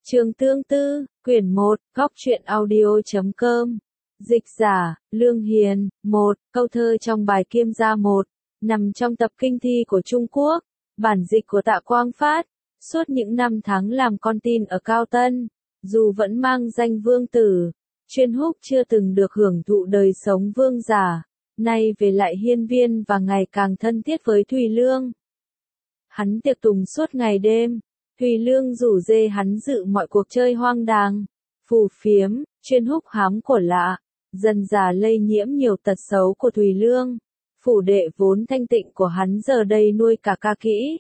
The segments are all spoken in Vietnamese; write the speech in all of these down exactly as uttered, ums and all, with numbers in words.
Trường Tương Tư, quyển một, góc truyện audio chấm com. Dịch giả, Lương Hiền, một, câu thơ trong bài Kiêm Gia một, nằm trong tập kinh thi của Trung Quốc, bản dịch của Tạ Quang Phát. Suốt những năm tháng làm con tin ở Cao Tân, dù vẫn mang danh vương tử, Chuyên Húc chưa từng được hưởng thụ đời sống vương giả, nay về lại hiên viên và ngày càng thân thiết với Thùy Lương. Hắn tiệc tùng suốt ngày đêm, Thùy Lương rủ dê hắn dự mọi cuộc chơi hoang đàng, phù phiếm, Chuyên Húc hám của lạ, dần dà lây nhiễm nhiều tật xấu của Thùy Lương. Phủ đệ vốn thanh tịnh của hắn giờ đây nuôi cả ca kỹ.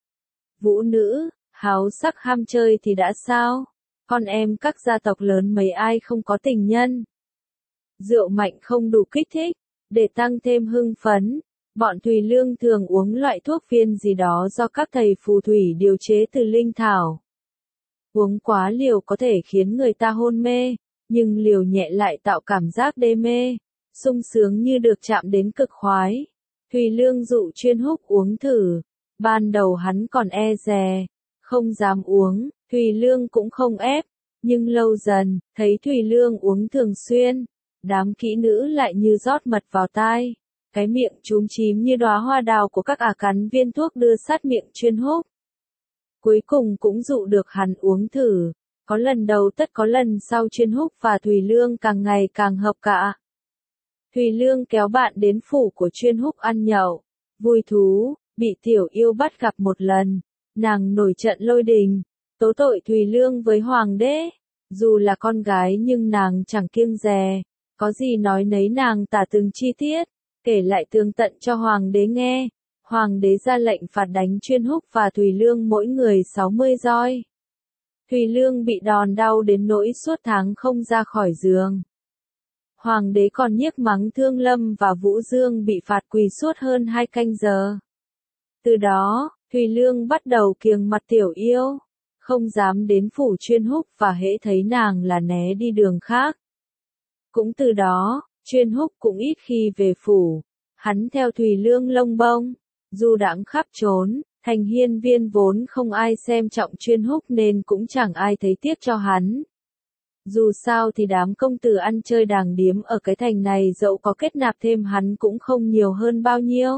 Vũ nữ, háo sắc ham chơi thì đã sao? Con em các gia tộc lớn mấy ai không có tình nhân? Rượu mạnh không đủ kích thích, để tăng thêm hưng phấn, bọn Thùy Lương thường uống loại thuốc viên gì đó do các thầy phù thủy điều chế từ linh thảo. Uống quá liều có thể khiến người ta hôn mê, nhưng liều nhẹ lại tạo cảm giác đê mê, sung sướng như được chạm đến cực khoái. Thùy Lương dụ Chuyên Húc uống thử, ban đầu hắn còn e dè, không dám uống, Thùy Lương cũng không ép, nhưng lâu dần, thấy Thùy Lương uống thường xuyên, đám kỹ nữ lại như rót mật vào tai, cái miệng chúm chím như đóa hoa đào của các ả cắn viên thuốc đưa sát miệng Chuyên Húc. Cuối cùng cũng dụ được hắn uống thử, có lần đầu tất có lần sau Chuyên Húc và Thùy Lương càng ngày càng hợp cả. Thùy Lương kéo bạn đến phủ của Chuyên Húc ăn nhậu, vui thú, bị tiểu yêu bắt gặp một lần, nàng nổi trận lôi đình, tố tội Thùy Lương với hoàng đế, dù là con gái nhưng nàng chẳng kiêng dè, có gì nói nấy nàng tả từng chi tiết, kể lại tường tận cho hoàng đế nghe. Hoàng đế ra lệnh phạt đánh Chuyên Húc và Thùy Lương mỗi người sáu mươi roi. Thùy Lương bị đòn đau đến nỗi suốt tháng không ra khỏi giường. Hoàng đế còn nhiếc mắng Thương Lâm và Vũ Dương bị phạt quỳ suốt hơn hai canh giờ. Từ đó, Thùy Lương bắt đầu kiêng mặt tiểu yêu, không dám đến phủ Chuyên Húc và hễ thấy nàng là né đi đường khác. Cũng từ đó, Chuyên Húc cũng ít khi về phủ, hắn theo Thùy Lương lông bông, du đãng khắp trốn, thành hiên viên vốn không ai xem trọng Chuyên Húc nên cũng chẳng ai thấy tiếc cho hắn. Dù sao thì đám công tử ăn chơi đàng điếm ở cái thành này dẫu có kết nạp thêm hắn cũng không nhiều hơn bao nhiêu.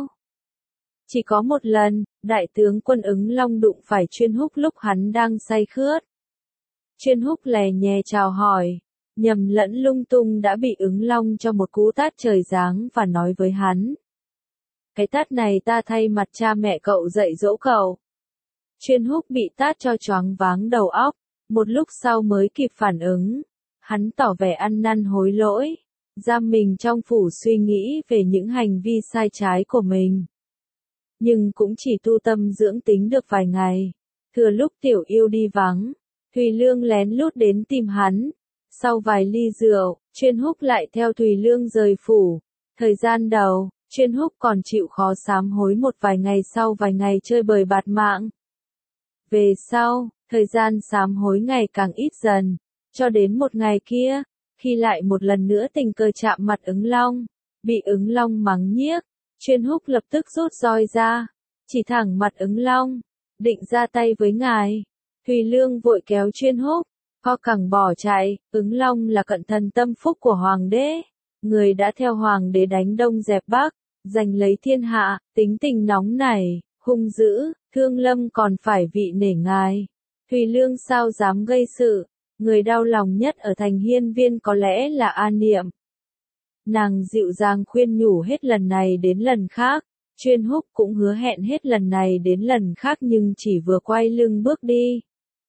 Chỉ có một lần, đại tướng quân Ứng Long đụng phải Chuyên Húc lúc hắn đang say khướt. Chuyên Húc lè nhè chào hỏi, nhầm lẫn lung tung đã bị Ứng Long cho một cú tát trời giáng và nói với hắn. Cái tát này ta thay mặt cha mẹ cậu dạy dỗ cậu. Chuyên Húc bị tát cho choáng váng đầu óc, một lúc sau mới kịp phản ứng. Hắn tỏ vẻ ăn năn hối lỗi, giam mình trong phủ suy nghĩ về những hành vi sai trái của mình. Nhưng cũng chỉ tu tâm dưỡng tính được vài ngày. Thừa lúc tiểu yêu đi vắng, Thùy Lương lén lút đến tìm hắn. Sau vài ly rượu, Chuyên Húc lại theo Thùy Lương rời phủ. Thời gian đầu, Chuyên Húc còn chịu khó sám hối một vài ngày sau vài ngày chơi bời bạt mạng. Về sau, thời gian sám hối ngày càng ít dần, cho đến một ngày kia, khi lại một lần nữa tình cờ chạm mặt Ứng Long, bị Ứng Long mắng nhiếc, Chuyên Húc lập tức rút roi ra, chỉ thẳng mặt Ứng Long, định ra tay với ngài. Thùy Lương vội kéo Chuyên Húc, co cẳng bỏ chạy. Ứng Long là cận thần tâm phúc của hoàng đế, người đã theo hoàng đế đánh Đông dẹp Bắc, giành lấy thiên hạ, tính tình nóng nảy, hung dữ, Thương Lâm còn phải vị nể ngài. Thùy Lương sao dám gây sự, người đau lòng nhất ở thành hiên viên có lẽ là A Niệm. Nàng dịu dàng khuyên nhủ hết lần này đến lần khác, Chuyên Húc cũng hứa hẹn hết lần này đến lần khác nhưng chỉ vừa quay lưng bước đi.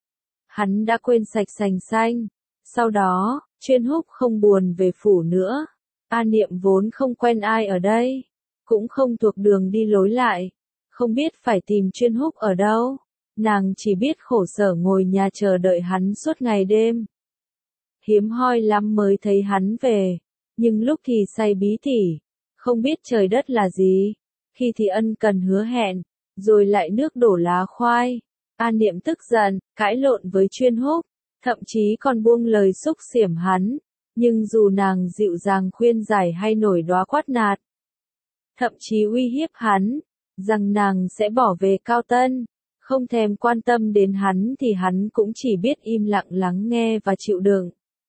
Hắn đã quên sạch sành xanh. Sau đó, Chuyên Húc không buồn về phủ nữa. A Niệm vốn không quen ai ở đây, cũng không thuộc đường đi lối lại, không biết phải tìm Chuyên Húc ở đâu. Nàng chỉ biết khổ sở ngồi nhà chờ đợi hắn suốt ngày đêm. Hiếm hoi lắm mới thấy hắn về, nhưng lúc thì say bí tỉ, không biết trời đất là gì, khi thì ân cần hứa hẹn, rồi lại nước đổ lá khoai. A Niệm tức giận, cãi lộn với Chuyên Húc, thậm chí còn buông lời xúc xỉm hắn, nhưng dù nàng dịu dàng khuyên giải hay nổi đóa quát nạt, thậm chí uy hiếp hắn, rằng nàng sẽ bỏ về Cao Tân, không thèm quan tâm đến hắn thì hắn cũng chỉ biết im lặng lắng nghe và chịu đựng.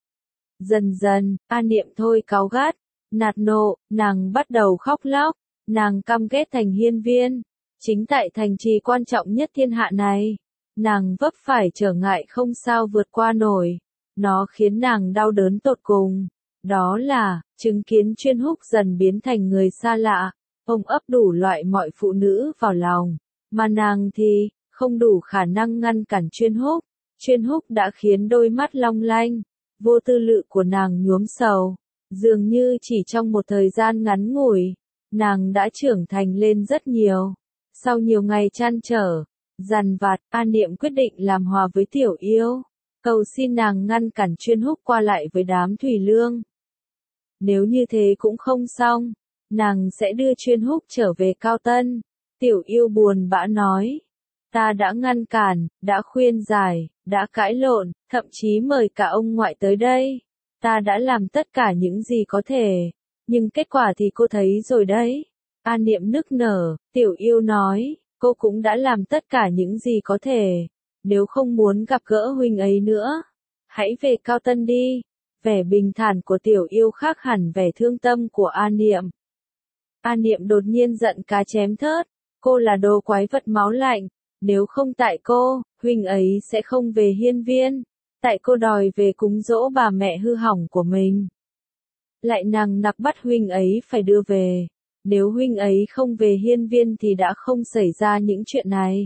Dần dần, An Niệm thôi cáu gắt, nạt nộ, nàng bắt đầu khóc lóc, nàng căm ghét Thành Hiên Viên. Chính tại thành trì quan trọng nhất thiên hạ này, nàng vấp phải trở ngại không sao vượt qua nổi. Nó khiến nàng đau đớn tột cùng. Đó là, chứng kiến Chuyên Húc dần biến thành người xa lạ, ôm ấp đủ loại mọi phụ nữ vào lòng. Mà nàng thì, không đủ khả năng ngăn cản Chuyên Húc. Chuyên Húc đã khiến đôi mắt long lanh, vô tư lự của nàng nhuốm sầu. Dường như chỉ trong một thời gian ngắn ngủi, nàng đã trưởng thành lên rất nhiều. Sau nhiều ngày trăn trở, dằn vặt, An Niệm quyết định làm hòa với Tiểu Yêu. Cầu xin nàng ngăn cản Chuyên Húc qua lại với đám Thủy Lương. Nếu như thế cũng không xong, nàng sẽ đưa Chuyên Húc trở về Cao Tân. Tiểu Yêu buồn bã nói, ta đã ngăn cản, đã khuyên giải, đã cãi lộn, thậm chí mời cả ông ngoại tới đây. Ta đã làm tất cả những gì có thể, nhưng kết quả thì cô thấy rồi đấy. An Niệm nức nở, Tiểu Yêu nói, cô cũng đã làm tất cả những gì có thể. Nếu không muốn gặp gỡ huynh ấy nữa, hãy về Cao Tân đi. Vẻ bình thản của Tiểu Yêu khác hẳn vẻ thương tâm của An Niệm. An Niệm đột nhiên giận cá chém thớt, cô là đồ quái vật máu lạnh, nếu không tại cô, huynh ấy sẽ không về Hiên Viên. Tại cô đòi về cúng dỗ bà mẹ hư hỏng của mình. Lại nàng nặc bắt huynh ấy phải đưa về. Nếu huynh ấy không về Hiên Viên thì đã không xảy ra những chuyện này.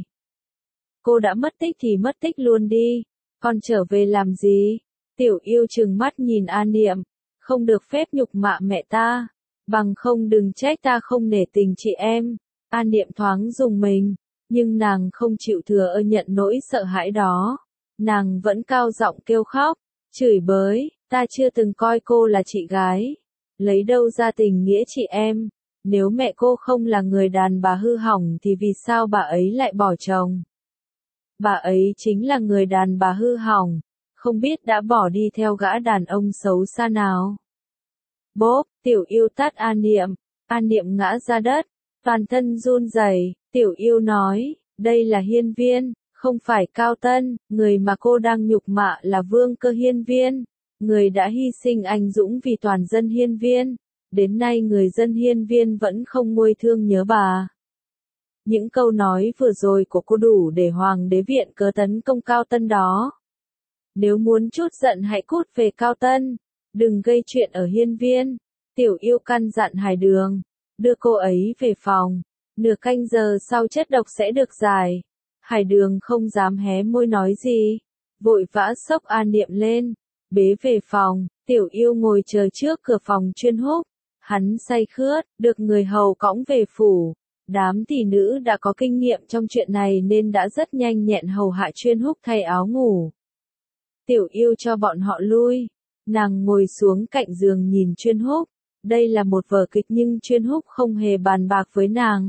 Cô đã mất tích thì mất tích luôn đi, còn trở về làm gì? Tiểu Yêu trừng mắt nhìn An Niệm, không được phép nhục mạ mẹ ta, bằng không đừng trách ta không nể tình chị em. An Niệm thoáng rùng mình, nhưng nàng không chịu thừa ơ nhận nỗi sợ hãi đó. Nàng vẫn cao giọng kêu khóc, chửi bới, ta chưa từng coi cô là chị gái. Lấy đâu ra tình nghĩa chị em? Nếu mẹ cô không là người đàn bà hư hỏng thì vì sao bà ấy lại bỏ chồng? Bà ấy chính là người đàn bà hư hỏng, không biết đã bỏ đi theo gã đàn ông xấu xa nào. Bốp, Tiểu Yêu tát An Niệm, An Niệm ngã ra đất, toàn thân run rẩy. Tiểu Yêu nói, đây là Hiên Viên, không phải Cao Tân, người mà cô đang nhục mạ là Vương Cơ Hiên Viên, người đã hy sinh anh dũng vì toàn dân Hiên Viên. Đến nay người dân Hiên Viên vẫn không nguôi thương nhớ bà. Những câu nói vừa rồi của cô đủ để Hoàng đế viện cớ tấn công Cao Tân đó. Nếu muốn chút giận hãy cút về Cao Tân, đừng gây chuyện ở Hiên Viên. Tiểu Yêu căn dặn Hải Đường, đưa cô ấy về phòng, nửa canh giờ sau chất độc sẽ được giải. Hải Đường không dám hé môi nói gì, vội vã xốc An Niệm lên, bế về phòng. Tiểu Yêu ngồi chờ trước cửa phòng Chuyên Húc, hắn say khướt, được người hầu cõng về phủ. Đám tỷ nữ đã có kinh nghiệm trong chuyện này nên đã rất nhanh nhẹn hầu hạ Chuyên Húc thay áo ngủ. Tiểu Yêu cho bọn họ lui, nàng ngồi xuống cạnh giường nhìn Chuyên Húc. Đây là một vở kịch nhưng Chuyên Húc không hề bàn bạc với nàng.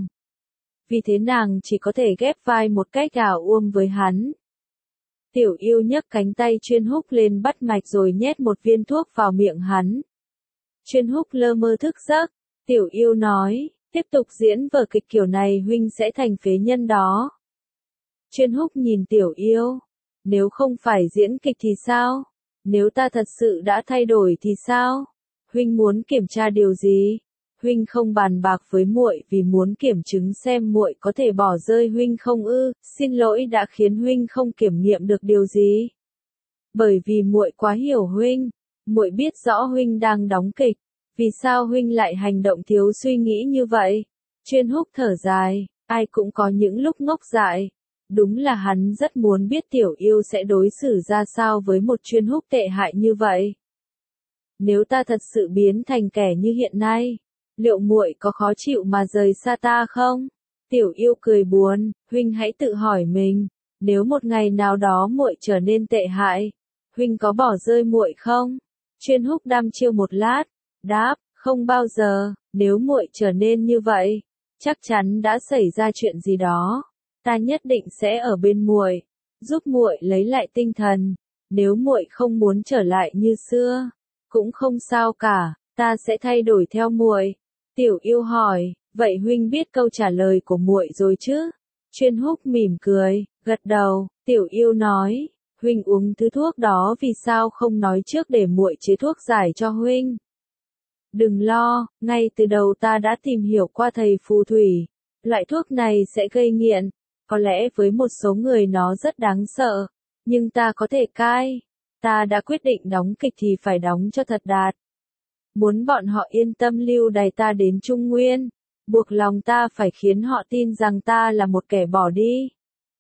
Vì thế nàng chỉ có thể ghép vai một cách ảo uông với hắn. Tiểu Yêu nhấc cánh tay Chuyên Húc lên bắt mạch rồi nhét một viên thuốc vào miệng hắn. Chuyên Húc lơ mơ thức giấc, Tiểu Yêu nói, tiếp tục diễn vở kịch kiểu này huynh sẽ thành phế nhân đó. Chuyên Húc nhìn Tiểu Yêu, nếu không phải diễn kịch thì sao? Nếu ta thật sự đã thay đổi thì sao? Huynh muốn kiểm tra điều gì? Huynh không bàn bạc với muội vì muốn kiểm chứng xem muội có thể bỏ rơi huynh không ư? Xin lỗi đã khiến huynh không kiểm nghiệm được điều gì. Bởi vì muội quá hiểu huynh, muội biết rõ huynh đang đóng kịch, vì sao huynh lại hành động thiếu suy nghĩ như vậy? Chuyên Húc thở dài, ai cũng có những lúc ngốc dại. Đúng là hắn rất muốn biết Tiểu Yêu sẽ đối xử ra sao với một Chuyên Húc tệ hại như vậy. Nếu ta thật sự biến thành kẻ như hiện nay, liệu muội có khó chịu mà rời xa ta không? Tiểu Yêu cười buồn, huynh hãy tự hỏi mình, nếu một ngày nào đó muội trở nên tệ hại, huynh có bỏ rơi muội không? Chuyên Húc đăm chiêu một lát, đáp, không bao giờ. Nếu muội trở nên như vậy, chắc chắn đã xảy ra chuyện gì đó. Ta nhất định sẽ ở bên muội, giúp muội lấy lại tinh thần. Nếu muội không muốn trở lại như xưa, cũng không sao cả, ta sẽ thay đổi theo muội. Tiểu Yêu hỏi, vậy huynh biết câu trả lời của muội rồi chứ? Chuyên Húc mỉm cười, Gật đầu, Tiểu Yêu nói, huynh uống thứ thuốc đó vì sao không nói trước để muội chế thuốc giải cho huynh. Đừng lo, ngay từ đầu ta đã tìm hiểu qua thầy phù thủy, loại thuốc này sẽ gây nghiện, có lẽ với một số người nó rất đáng sợ, nhưng ta có thể cai. Ta đã quyết định đóng kịch thì phải đóng cho thật đạt. Muốn bọn họ yên tâm lưu đày ta đến Trung Nguyên, buộc lòng ta phải khiến họ tin rằng ta là một kẻ bỏ đi.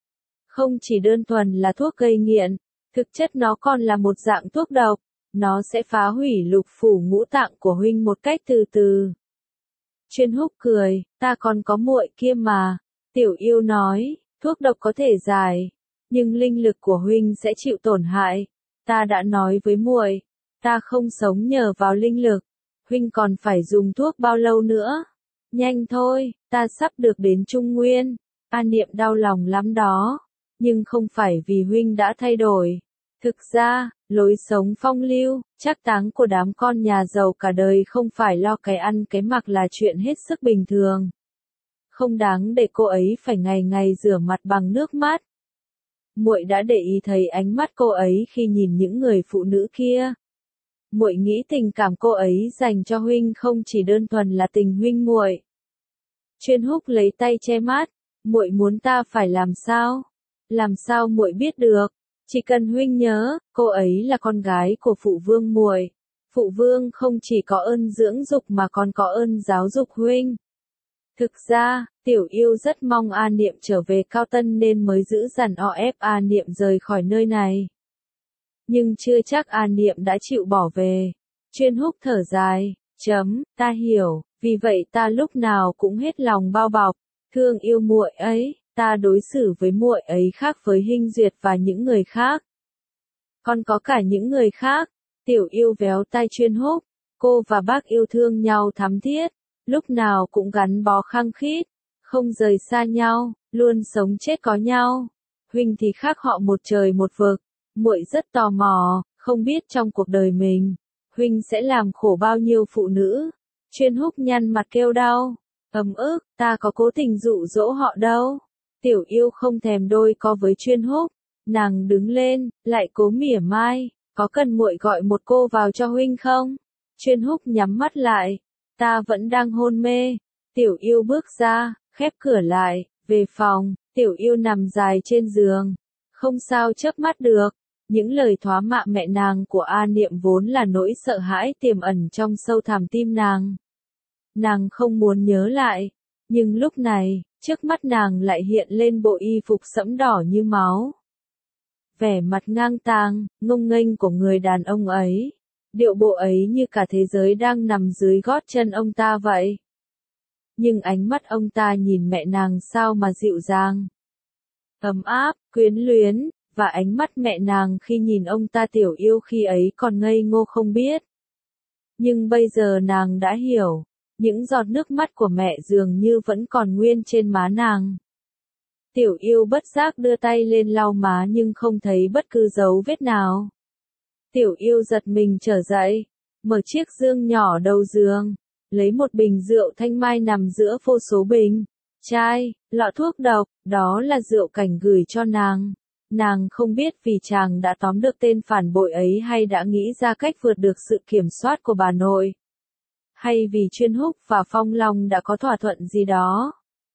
Không chỉ đơn thuần là thuốc gây nghiện, thực chất nó còn là một dạng thuốc độc, nó sẽ phá hủy lục phủ ngũ tạng của huynh một cách từ từ. Chuyên Húc cười, ta còn có muội kia mà. Tiểu Yêu nói, thuốc độc có thể giải, nhưng linh lực của huynh sẽ chịu tổn hại. Ta đã nói với muội, ta không sống nhờ vào linh lực, huynh còn phải dùng thuốc bao lâu nữa? Nhanh thôi, ta sắp được đến Trung Nguyên. An Niệm đau lòng lắm đó, nhưng không phải vì huynh đã thay đổi. Thực ra, lối sống phong lưu, trác táng của đám con nhà giàu cả đời không phải lo cái ăn cái mặc là chuyện hết sức bình thường. Không đáng để cô ấy phải ngày ngày rửa mặt bằng nước mắt. Muội đã để ý thấy ánh mắt cô ấy khi nhìn những người phụ nữ kia. Muội nghĩ tình cảm cô ấy dành cho huynh không chỉ đơn thuần là tình huynh muội. Chuyên Húc lấy tay che mắt, muội muốn ta phải làm sao? Làm sao muội biết được? Chỉ cần huynh nhớ, cô ấy là con gái của phụ vương muội. Phụ vương không chỉ có ơn dưỡng dục mà còn có ơn giáo dục huynh. Thực ra, Tiểu Yêu rất mong A Niệm trở về Cao Tân nên mới giữ dằn o ép A Niệm rời khỏi nơi này. Nhưng chưa chắc A Niệm đã chịu bỏ về. Chuyên Húc thở dài, chấm, ta hiểu, vì vậy ta lúc nào cũng hết lòng bao bọc, thương yêu muội ấy, ta đối xử với muội ấy khác với Hinh Duyệt và những người khác. Còn có cả những người khác. Tiểu Yêu véo tay Chuyên Húc, cô và bác yêu thương nhau thắm thiết, lúc nào cũng gắn bó khăng khít, không rời xa nhau, luôn sống chết có nhau. Huynh thì khác họ một trời một vực, muội rất tò mò, không biết trong cuộc đời mình, huynh sẽ làm khổ bao nhiêu phụ nữ. Chuyên Húc nhăn mặt kêu đau, ấm ức, ta có cố tình dụ dỗ họ đâu. Tiểu Yêu không thèm đôi co với Chuyên Húc, nàng đứng lên, lại cố mỉa mai, có cần muội gọi một cô vào cho huynh không? Chuyên Húc nhắm mắt lại, ta vẫn đang hôn mê. Tiểu Yêu bước ra, khép cửa lại, về phòng, Tiểu Yêu nằm dài trên giường, không sao chớp mắt được. Những lời thoá mạ mẹ nàng của A Niệm vốn là nỗi sợ hãi tiềm ẩn trong sâu thẳm tim nàng. Nàng không muốn nhớ lại, nhưng lúc này, trước mắt nàng lại hiện lên bộ y phục sẫm đỏ như máu. Vẻ mặt ngang tàng, ngông nghênh của người đàn ông ấy, điệu bộ ấy như cả thế giới đang nằm dưới gót chân ông ta vậy. Nhưng ánh mắt ông ta nhìn mẹ nàng sao mà dịu dàng, ấm áp, quyến luyến, và ánh mắt mẹ nàng khi nhìn ông ta Tiểu Yêu khi ấy còn ngây ngô không biết. Nhưng bây giờ nàng đã hiểu, những giọt nước mắt của mẹ dường như vẫn còn nguyên trên má nàng. Tiểu Yêu bất giác đưa tay lên lau má nhưng không thấy bất cứ dấu vết nào. Tiểu Yêu giật mình trở dậy, mở chiếc giường nhỏ đầu giường, lấy một bình rượu thanh mai nằm giữa vô số bình, chai, lọ thuốc độc, đó là rượu cảnh gửi cho nàng. Nàng không biết vì chàng đã tóm được tên phản bội ấy hay đã nghĩ ra cách vượt được sự kiểm soát của bà nội. Hay vì Chuyên Húc và Phong Long đã có thỏa thuận gì đó.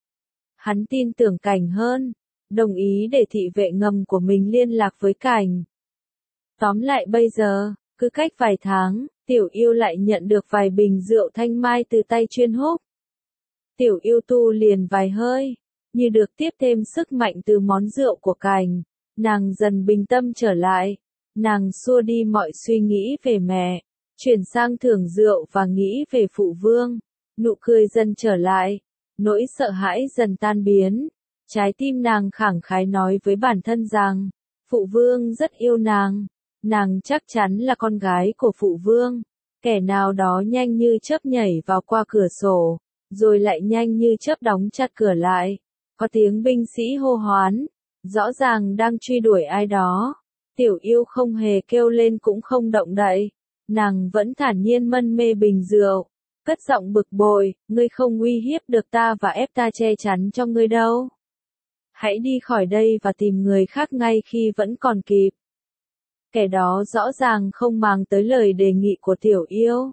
Hắn tin tưởng Cảnh hơn, đồng ý để thị vệ ngầm của mình liên lạc với Cảnh. Tóm lại bây giờ, cứ cách vài tháng, Tiểu Yêu lại nhận được vài bình rượu thanh mai từ tay Chuyên Húc. Tiểu Yêu tu liền vài hơi, như được tiếp thêm sức mạnh từ món rượu của Cảnh. Nàng dần bình tâm trở lại, nàng xua đi mọi suy nghĩ về mẹ, chuyển sang thưởng rượu và nghĩ về phụ vương, nụ cười dần trở lại, nỗi sợ hãi dần tan biến, trái tim nàng khẳng khái nói với bản thân rằng, phụ vương rất yêu nàng, nàng chắc chắn là con gái của phụ vương. Kẻ nào đó nhanh như chớp nhảy vào qua cửa sổ, rồi lại nhanh như chớp đóng chặt cửa lại, có tiếng binh sĩ hô hoán. Rõ ràng đang truy đuổi ai đó. Tiểu Yêu không hề kêu lên cũng không động đậy. Nàng vẫn thản nhiên mân mê bình rượu. Cất giọng bực bội, ngươi không uy hiếp được ta và ép ta che chắn cho ngươi đâu. Hãy đi khỏi đây và tìm người khác ngay khi vẫn còn kịp. Kẻ đó rõ ràng không màng tới lời đề nghị của Tiểu Yêu.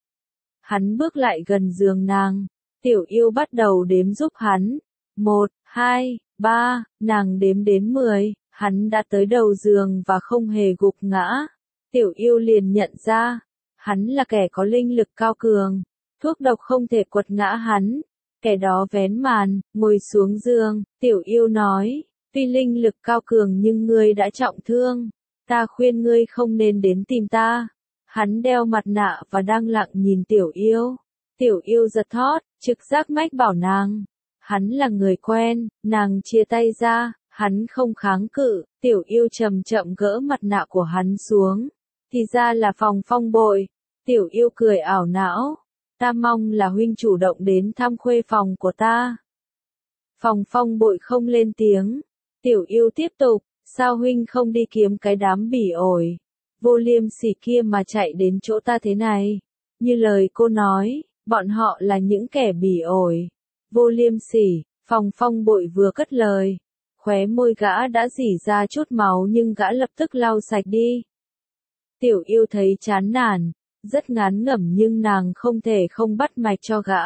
Hắn bước lại gần giường nàng. Tiểu Yêu bắt đầu đếm giúp hắn. Một, hai, ba, nàng đếm đến mười. Hắn đã tới đầu giường và không hề gục ngã. Tiểu Yêu liền nhận ra. Hắn là kẻ có linh lực cao cường. Thuốc độc không thể quật ngã hắn. Kẻ đó vén màn, ngồi xuống giường. Tiểu Yêu nói. Tuy linh lực cao cường nhưng ngươi đã trọng thương. Ta khuyên ngươi không nên đến tìm ta. Hắn đeo mặt nạ và đang lặng nhìn Tiểu Yêu. Tiểu Yêu giật thót, trực giác mách bảo nàng. Hắn là người quen, nàng chia tay ra, hắn không kháng cự. Tiểu Yêu chậm chậm gỡ mặt nạ của hắn xuống. Thì ra là Phòng Phong Bội. Tiểu Yêu cười ảo não. Ta mong là huynh chủ động đến thăm khuê phòng của ta. Phòng Phong Bội không lên tiếng. Tiểu Yêu tiếp tục. Sao huynh không đi kiếm cái đám bỉ ổi, vô liêm sỉ kia mà chạy đến chỗ ta thế này? Như lời cô nói, bọn họ là những kẻ bỉ ổi, vô liêm sỉ. Phòng Phong Bội vừa cất lời, khóe môi gã đã rỉ ra chút máu nhưng gã lập tức lau sạch đi. Tiểu Yêu thấy chán nản, rất ngán ngẩm nhưng nàng không thể không bắt mạch cho gã.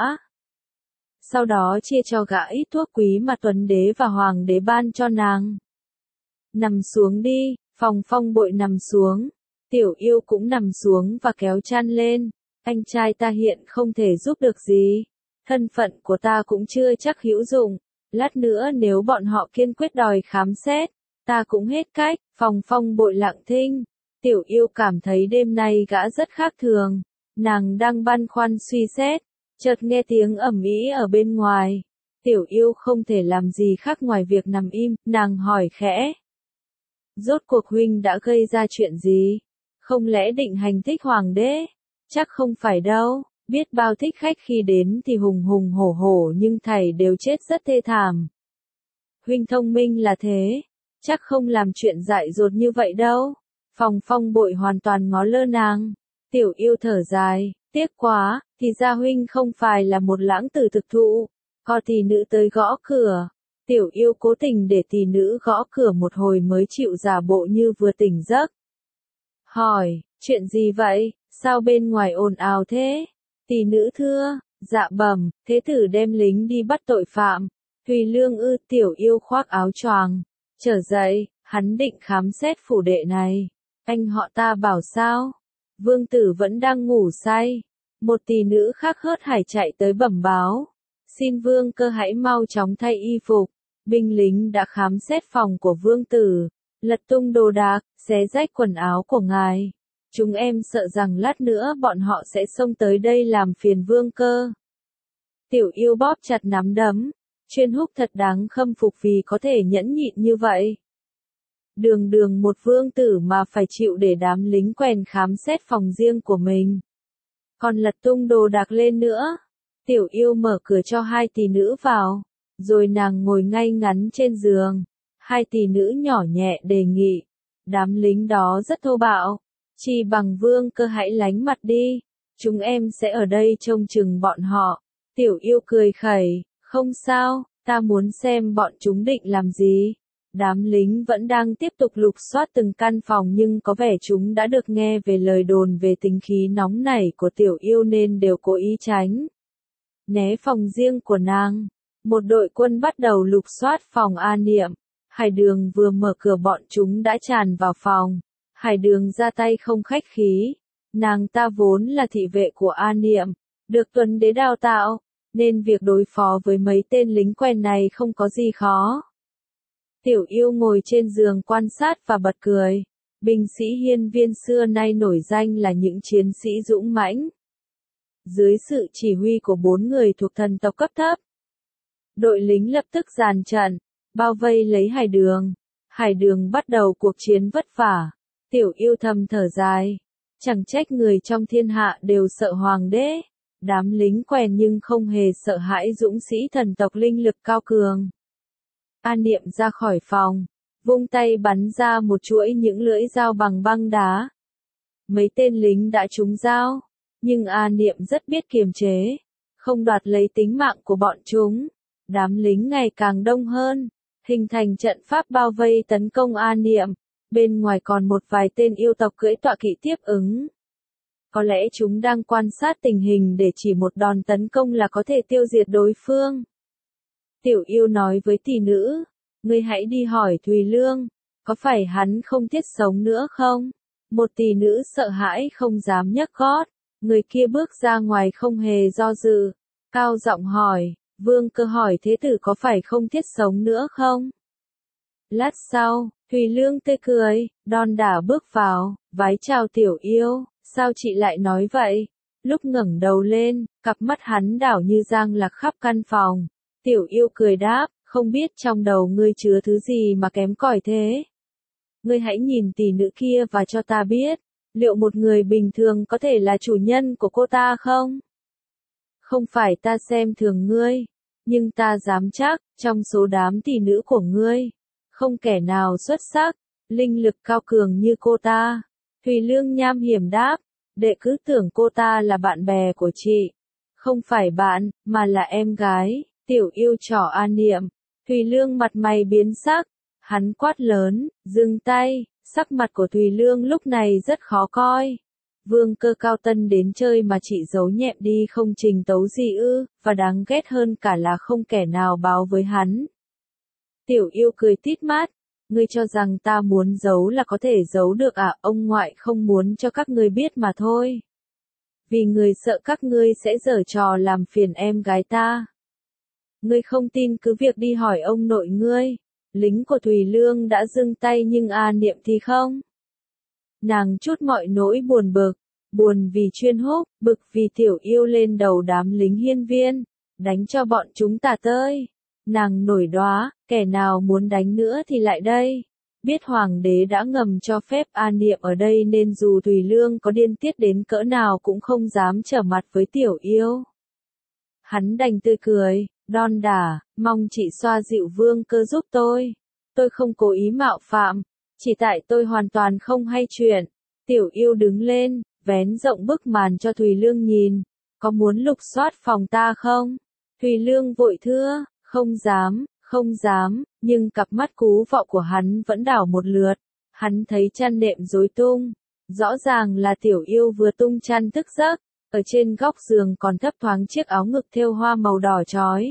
Sau đó chia cho gã ít thuốc quý mà Tuấn Đế và Hoàng Đế ban cho nàng. Nằm xuống đi, Phòng Phong Bội nằm xuống. Tiểu Yêu cũng nằm xuống và kéo chăn lên. Anh trai ta hiện không thể giúp được gì. Thân phận của ta cũng chưa chắc hữu dụng. Lát nữa nếu bọn họ kiên quyết đòi khám xét, ta cũng hết cách. Phòng Phong Bội lặng thinh. Tiểu Yêu cảm thấy đêm nay gã rất khác thường. Nàng đang băn khoăn suy xét. Chợt nghe tiếng ầm ĩ ở bên ngoài. Tiểu Yêu không thể làm gì khác ngoài việc nằm im. Nàng hỏi khẽ. Rốt cuộc huynh đã gây ra chuyện gì? Không lẽ định hành thích hoàng đế? Chắc không phải đâu, biết bao thích khách khi đến thì hùng hùng hổ hổ nhưng thảy đều chết rất thê thảm. Huynh thông minh là thế, chắc không làm chuyện dại dột như vậy đâu. Phòng Phong Bội hoàn toàn ngó lơ nàng. Tiểu Yêu thở dài, tiếc quá, thì ra huynh không phải là một lãng tử thực thụ. Có tỷ nữ tới gõ cửa. Tiểu Yêu cố tình để tỷ nữ gõ cửa một hồi mới chịu giả bộ như vừa tỉnh giấc. Hỏi, chuyện gì vậy, sao bên ngoài ồn ào thế? Tỷ nữ thưa, dạ bẩm, thế tử đem lính đi bắt tội phạm. Tùy Lương ư? Tiểu Yêu khoác áo choàng, trở dậy, hắn định khám xét phủ đệ này. Anh họ ta bảo sao? Vương tử vẫn đang ngủ say. Một tỷ nữ khác hớt hải chạy tới bẩm báo. Xin vương cơ hãy mau chóng thay y phục. Binh lính đã khám xét phòng của vương tử, lật tung đồ đạc, xé rách quần áo của ngài. Chúng em sợ rằng lát nữa bọn họ sẽ xông tới đây làm phiền vương cơ. Tiểu Yêu bóp chặt nắm đấm. Chuyên Húc thật đáng khâm phục vì có thể nhẫn nhịn như vậy. Đường đường một vương tử mà phải chịu để đám lính quèn khám xét phòng riêng của mình. Còn lật tung đồ đạc lên nữa. Tiểu Yêu mở cửa cho hai tỷ nữ vào. Rồi nàng ngồi ngay ngắn trên giường. Hai tỷ nữ nhỏ nhẹ đề nghị. Đám lính đó rất thô bạo. Chỉ bằng vương cơ hãy lánh mặt đi. Chúng em sẽ ở đây trông chừng bọn họ. Tiểu Yêu cười khẩy. Không sao, ta muốn xem bọn chúng định làm gì. Đám lính vẫn đang tiếp tục lục soát từng căn phòng nhưng có vẻ chúng đã được nghe về lời đồn về tính khí nóng nảy của Tiểu Yêu nên đều cố ý tránh. Né phòng riêng của nàng. Một đội quân bắt đầu lục soát phòng A Niệm. Hải Đường vừa mở cửa bọn chúng đã tràn vào phòng. Hải Đường ra tay không khách khí. Nàng ta vốn là thị vệ của A Niệm, được Tuấn Đế đào tạo, nên việc đối phó với mấy tên lính quen này không có gì khó. Tiểu Yêu ngồi trên giường quan sát và bật cười. Binh sĩ hiên viên xưa nay nổi danh là những chiến sĩ dũng mãnh. Dưới sự chỉ huy của bốn người thuộc thần tộc cấp thấp, đội lính lập tức dàn trận, bao vây lấy Hải Đường. Hải Đường bắt đầu cuộc chiến vất vả. Tiểu Yêu thầm thở dài. Chẳng trách người trong thiên hạ đều sợ hoàng đế. Đám lính quèn nhưng không hề sợ hãi dũng sĩ thần tộc linh lực cao cường. A Niệm ra khỏi phòng, vung tay bắn ra một chuỗi những lưỡi dao bằng băng đá. Mấy tên lính đã trúng dao, nhưng A Niệm rất biết kiềm chế, không đoạt lấy tính mạng của bọn chúng. Đám lính ngày càng đông hơn, hình thành trận pháp bao vây tấn công A Niệm, bên ngoài còn một vài tên yêu tộc cưỡi tọa kỵ tiếp ứng. Có lẽ chúng đang quan sát tình hình để chỉ một đòn tấn công là có thể tiêu diệt đối phương. Tiểu yêu nói với tỷ nữ, ngươi hãy đi hỏi Thùy Lương, có phải hắn không thiết sống nữa không? Một tỷ nữ sợ hãi không dám nhấc gót, người kia bước ra ngoài không hề do dự, cao giọng hỏi, Vương Cơ hỏi thế tử có phải không thiết sống nữa không? Lát sau, Thùy Lương tươi cười, đon đả bước vào, vái chào tiểu yêu, sao chị lại nói vậy? Lúc ngẩng đầu lên, cặp mắt hắn đảo như giang lạc khắp căn phòng. Tiểu yêu cười đáp, không biết trong đầu ngươi chứa thứ gì mà kém cỏi thế. Ngươi hãy nhìn tỷ nữ kia và cho ta biết, liệu một người bình thường có thể là chủ nhân của cô ta không? Không phải ta xem thường ngươi, nhưng ta dám chắc, trong số đám tỷ nữ của ngươi, không kẻ nào xuất sắc, linh lực cao cường như cô ta. Thùy Lương nham hiểm đáp, đệ cứ tưởng cô ta là bạn bè của chị. Không phải bạn, mà là em gái, tiểu yêu trỏ A Niệm. Thùy Lương mặt mày biến sắc, hắn quát lớn, dừng tay, sắc mặt của Thùy Lương lúc này rất khó coi. Vương Cơ cao tân đến chơi mà chị giấu nhẹm đi không trình tấu gì ư, và đáng ghét hơn cả là không kẻ nào báo với hắn. Tiểu yêu cười tít mắt, ngươi cho rằng ta muốn giấu là có thể giấu được à, ông ngoại không muốn cho các ngươi biết mà thôi. Vì người sợ các ngươi sẽ giở trò làm phiền em gái ta. Ngươi không tin cứ việc đi hỏi ông nội ngươi. Lính của Thùy Lương đã dừng tay nhưng A Niệm thì không. Nàng chút mọi nỗi buồn bực, buồn vì Chuyên Húc, bực vì tiểu yêu lên đầu đám lính hiên viên, đánh cho bọn chúng tả tơi. Nàng nổi đoá, kẻ nào muốn đánh nữa thì lại đây. Biết hoàng đế đã ngầm cho phép A Niệm ở đây nên dù Thùy Lương có điên tiết đến cỡ nào cũng không dám trở mặt với tiểu yêu. Hắn đành tươi cười, đon đả, mong chị xoa dịu Vương Cơ giúp tôi. Tôi không cố ý mạo phạm, chỉ tại tôi hoàn toàn không hay chuyện. Tiểu yêu đứng lên, vén rộng bức màn cho Thùy Lương nhìn. Có muốn lục soát phòng ta không? Thùy Lương vội thưa, không dám, không dám, nhưng cặp mắt cú vọ của hắn vẫn đảo một lượt. Hắn thấy chăn nệm rối tung. Rõ ràng là tiểu yêu vừa tung chăn thức giấc. Ở trên góc giường còn thấp thoáng chiếc áo ngực thêu hoa màu đỏ chói.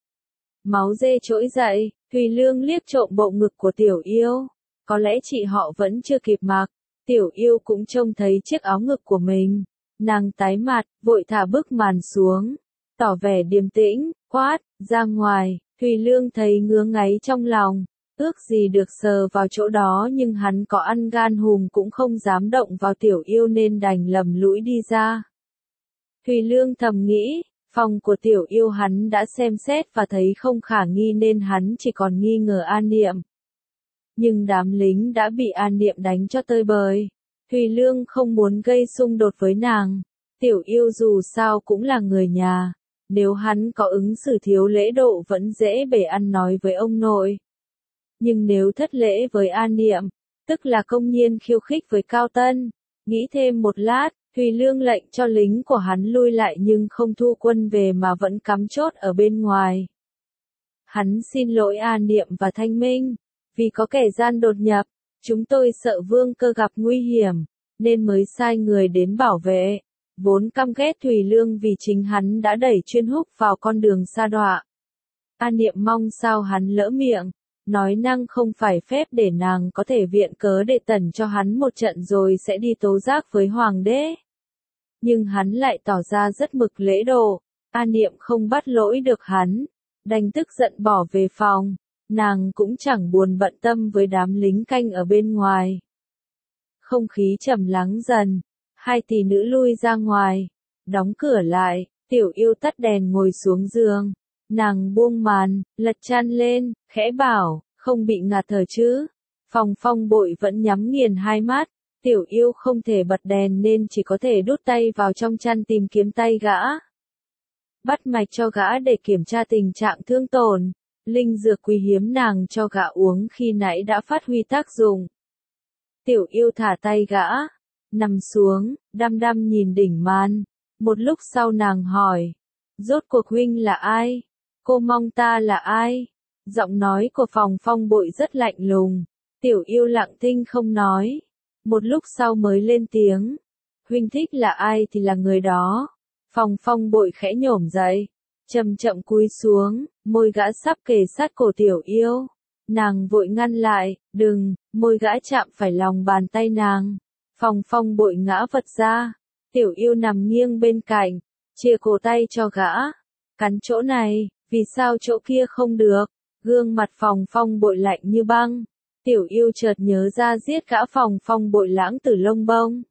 Máu dê trỗi dậy, Thùy Lương liếc trộm bộ ngực của tiểu yêu. Có lẽ chị họ vẫn chưa kịp mặc. Tiểu yêu cũng trông thấy chiếc áo ngực của mình. Nàng tái mặt, vội thả bức màn xuống. Tỏ vẻ điềm tĩnh, quát, ra ngoài. Thùy Lương thấy ngứa ngáy trong lòng. Ước gì được sờ vào chỗ đó nhưng hắn có ăn gan hùm cũng không dám động vào tiểu yêu nên đành lầm lũi đi ra. Thùy Lương thầm nghĩ, phòng của tiểu yêu hắn đã xem xét và thấy không khả nghi nên hắn chỉ còn nghi ngờ A Niệm. Nhưng đám lính đã bị A Niệm đánh cho tơi bời. Thùy Lương không muốn gây xung đột với nàng. Tiểu yêu dù sao cũng là người nhà. Nếu hắn có ứng xử thiếu lễ độ vẫn dễ bề ăn nói với ông nội. Nhưng nếu thất lễ với A Niệm, tức là công nhiên khiêu khích với Cao Tân. Nghĩ thêm một lát, Thùy Lương lệnh cho lính của hắn lui lại nhưng không thu quân về mà vẫn cắm chốt ở bên ngoài. Hắn xin lỗi A Niệm và Thanh Minh, vì có kẻ gian đột nhập, chúng tôi sợ Vương Cơ gặp nguy hiểm, nên mới sai người đến bảo vệ. Vốn căm ghét Thùy Lương vì chính hắn đã đẩy Chuyên Húc vào con đường sa đọa. A Niệm mong sao hắn lỡ miệng, nói năng không phải phép để nàng có thể viện cớ để tẩn cho hắn một trận rồi sẽ đi tố giác với hoàng đế. Nhưng hắn lại tỏ ra rất mực lễ độ, A Niệm không bắt lỗi được hắn, đành tức giận bỏ về phòng, nàng cũng chẳng buồn bận tâm với đám lính canh ở bên ngoài. Không khí trầm lắng dần, hai tỷ nữ lui ra ngoài, đóng cửa lại, tiểu yêu tắt đèn ngồi xuống giường, nàng buông màn, lật chăn lên, khẽ bảo, không bị ngạt thở chứ. Phòng Phong Bội vẫn nhắm nghiền hai mắt, tiểu yêu không thể bật đèn nên chỉ có thể đút tay vào trong chăn tìm kiếm tay gã. Bắt mạch cho gã để kiểm tra tình trạng thương tổn, linh dược quý hiếm nàng cho gã uống khi nãy đã phát huy tác dụng. Tiểu yêu thả tay gã, nằm xuống, đăm đăm nhìn đỉnh màn, một lúc sau nàng hỏi, rốt cuộc huynh là ai? Cô mong ta là ai? Giọng nói của Phòng Phong Bội rất lạnh lùng. Tiểu Yêu lặng thinh không nói. Một lúc sau mới lên tiếng. Huynh thích là ai thì là người đó. Phòng Phong Bội khẽ nhổm dậy. Chậm chậm cúi xuống, môi gã sắp kề sát cổ Tiểu Yêu. Nàng vội ngăn lại, đừng, môi gã chạm phải lòng bàn tay nàng. Phòng Phong Bội ngã vật ra. Tiểu Yêu nằm nghiêng bên cạnh, chia cổ tay cho gã. Cắn chỗ này, vì sao chỗ kia không được? Gương mặt Phòng Phong Bội lạnh như băng. Tiểu Yêu chợt nhớ ra giết gã Phòng Phong Bội lãng tử lông bông.